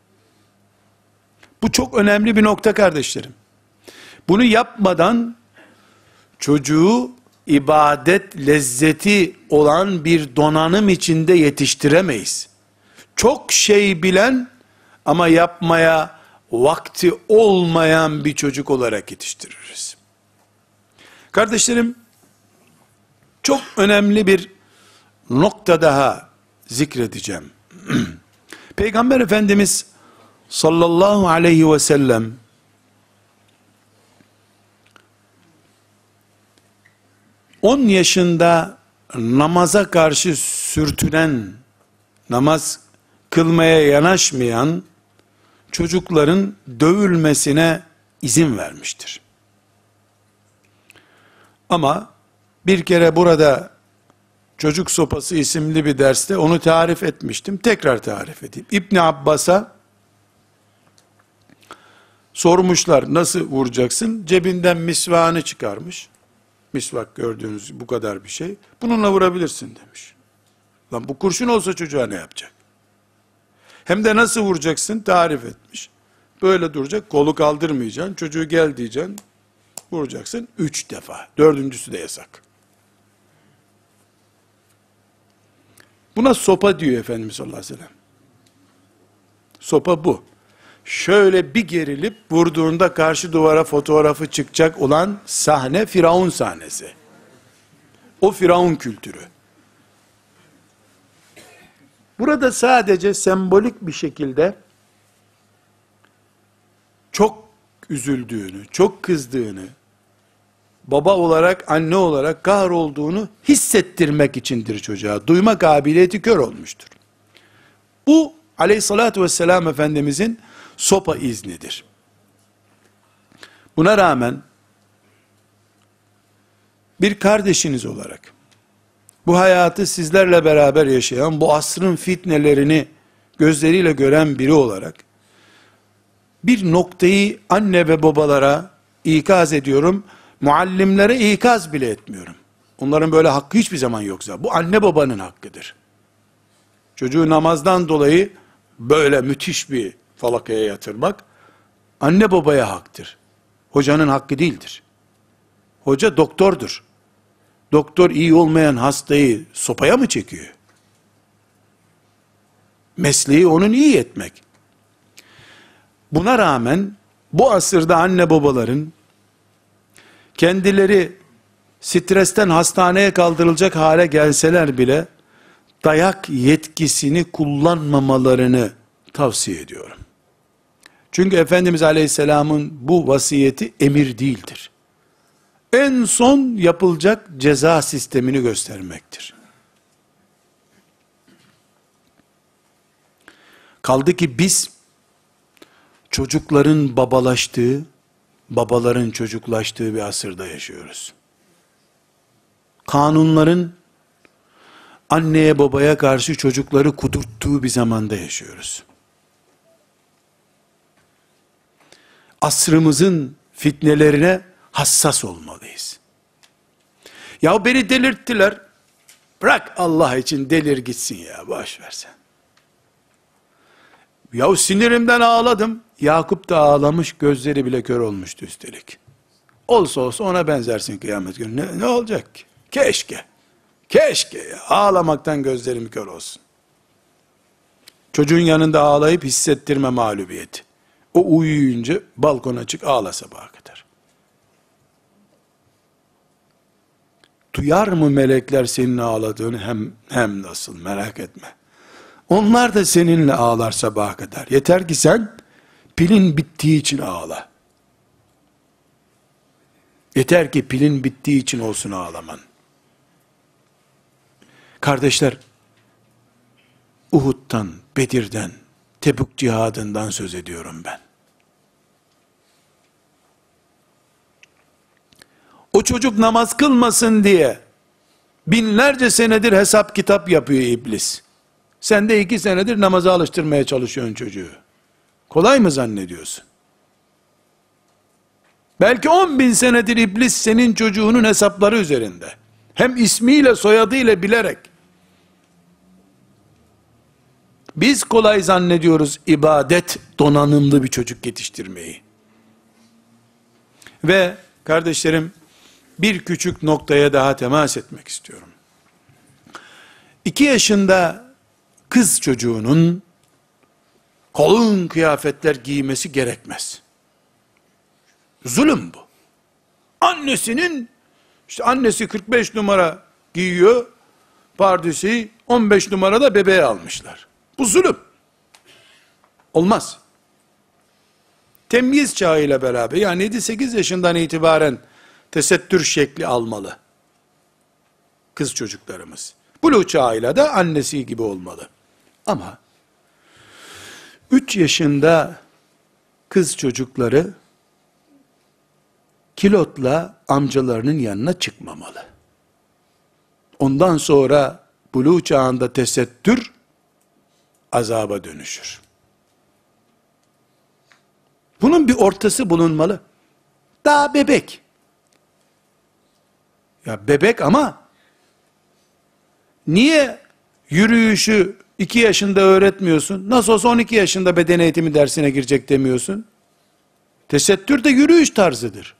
Bu çok önemli bir nokta kardeşlerim. Bunu yapmadan çocuğu ibadet lezzeti olan bir donanım içinde yetiştiremeyiz. Çok şey bilen ama yapmaya vakti olmayan bir çocuk olarak yetiştiririz. Kardeşlerim, çok önemli bir nokta daha zikredeceğim. Peygamber Efendimiz sallallahu aleyhi ve sellem 10 yaşında namaza karşı sürtünen, namaz kılmaya yanaşmayan çocukların dövülmesine izin vermiştir. Ama bir kere burada Çocuk Sopası isimli bir derste onu tarif etmiştim. Tekrar tarif edeyim. İbn Abbas'a sormuşlar, nasıl vuracaksın? Cebinden misvağını çıkarmış. Misvak gördüğünüz bu kadar bir şey. Bununla vurabilirsin demiş. Lan bu kurşun olsa çocuğa ne yapacak? Hem de nasıl vuracaksın tarif etmiş. Böyle duracak, kolu kaldırmayacaksın. Çocuğu gel diyeceksin. Vuracaksın 3 defa. 4.'sü de yasak. Buna sopa diyor Efendimiz sallallahu aleyhi ve sellem. Sopa bu. Şöyle bir gerilip vurduğunda karşı duvara fotoğrafı çıkacak olan sahne Firavun sahnesi. O Firavun kültürü. Burada sadece sembolik bir şekilde çok üzüldüğünü, çok kızdığını, baba olarak, anne olarak kahrolduğunu hissettirmek içindir çocuğa. Duyma kabiliyeti kör olmuştur. Bu aleyhissalatü vesselam Efendimizin sopa iznidir. Buna rağmen bir kardeşiniz olarak bu hayatı sizlerle beraber yaşayan, bu asrın fitnelerini gözleriyle gören biri olarak bir noktayı anne ve babalara ikaz ediyorum. Muallimlere ikaz bile etmiyorum. Onların böyle hakkı hiçbir zaman yoksa. Bu anne babanın hakkıdır. Çocuğu namazdan dolayı böyle müthiş bir falakaya yatırmak anne babaya haktır. Hocanın hakkı değildir. Hoca doktordur. Doktor iyi olmayan hastayı sopaya mı çekiyor? Mesleği onun iyi etmek. Buna rağmen bu asırda anne babaların kendileri stresten hastaneye kaldırılacak hale gelseler bile dayak yetkisini kullanmamalarını tavsiye ediyorum. Çünkü Efendimiz Aleyhisselam'ın bu vasiyeti emir değildir. En son yapılacak ceza sistemini göstermektir. Kaldı ki biz çocukların babalaştığı, babaların çocuklaştığı bir asırda yaşıyoruz. Kanunların anneye babaya karşı çocukları kudurttuğu bir zamanda yaşıyoruz. Asrımızın fitnelerine hassas olmalıyız. Ya beni delirttiler. Bırak Allah için, delir gitsin ya, boş versen. Ya sinirimden ağladım. Yakup da ağlamış, gözleri bile kör olmuştu üstelik. Olsa olsa ona benzersin kıyamet günü. Ne olacak ki? Keşke. Keşke ya. Ağlamaktan gözlerim kör olsun. Çocuğun yanında ağlayıp hissettirme mağlubiyeti. O uyuyunca balkona çık, ağla sabaha kadar. Duyar mı melekler senin ağladığını? Hem nasıl, merak etme. Onlar da seninle ağlar sabaha kadar. Yeter ki sen pilin bittiği için ağla. Yeter ki pilin bittiği için olsun ağlaman. Kardeşler, Uhud'dan, Bedir'den, Tebük cihadından söz ediyorum ben. O çocuk namaz kılmasın diye binlerce senedir hesap kitap yapıyor iblis. Sen de 2 senedir namaza alıştırmaya çalışıyorsun çocuğu. Kolay mı zannediyorsun? Belki 10.000 senedir iblis senin çocuğunun hesapları üzerinde. Hem ismiyle soyadıyla bilerek. Biz kolay zannediyoruz ibadet donanımlı bir çocuk yetiştirmeyi. Ve kardeşlerim, bir küçük noktaya daha temas etmek istiyorum. 2 yaşında kız çocuğunun kalın kıyafetler giymesi gerekmez. Zulüm bu. Annesi 45 numara giyiyor, pardüsü 15 numarada bebeğe almışlar. Bu zulüm. Olmaz. Temyiz çağıyla beraber, yani 7-8 yaşından itibaren tesettür şekli almalı. Kız çocuklarımız. Buluğ çağıyla da annesi gibi olmalı. Ama 3 yaşında kız çocukları kilotla amcalarının yanına çıkmamalı. Ondan sonra buluğ çağında tesettür azaba dönüşür. Bunun bir ortası bulunmalı. Daha bebek. Ya bebek ama niye yürüyüşü 2 yaşında öğretmiyorsun? Nasıl olsa 12 yaşında beden eğitimi dersine girecek demiyorsun? Tesettür de yürüyüş tarzıdır.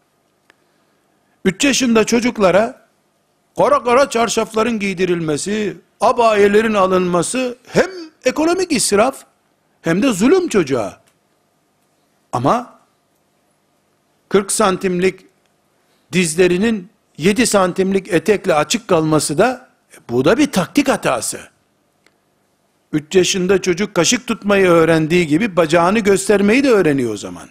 3 yaşında çocuklara kara kara çarşafların giydirilmesi, abayelerin alınması hem ekonomik israf hem de zulüm çocuğa. Ama 40 santimlik dizlerinin 7 santimlik etekle açık kalması da bu da bir taktik hatası. 3 yaşında çocuk kaşık tutmayı öğrendiği gibi bacağını göstermeyi de öğreniyor o zaman.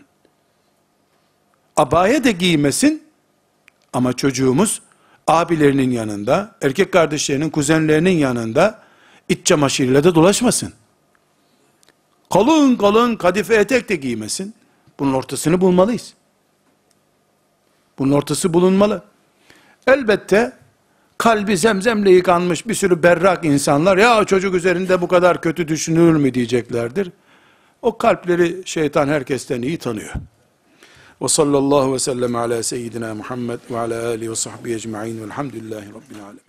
Abaya da giymesin ama çocuğumuz abilerinin yanında, erkek kardeşlerinin, kuzenlerinin yanında iç çamaşırıyla da dolaşmasın. Kalın kalın kadife etek de giymesin. Bunun ortasını bulmalıyız. Bunun ortası bulunmalı. Elbette kalbi zemzemle yıkanmış bir sürü berrak insanlar, ya çocuk üzerinde bu kadar kötü düşünülür mü diyeceklerdir. O kalpleri şeytan herkesten iyi tanıyor. Ve sallallahu ve sellem ala seyyidina Muhammed ve ala alihi ve sahbihi ecma'in velhamdülillahi rabbil alemin.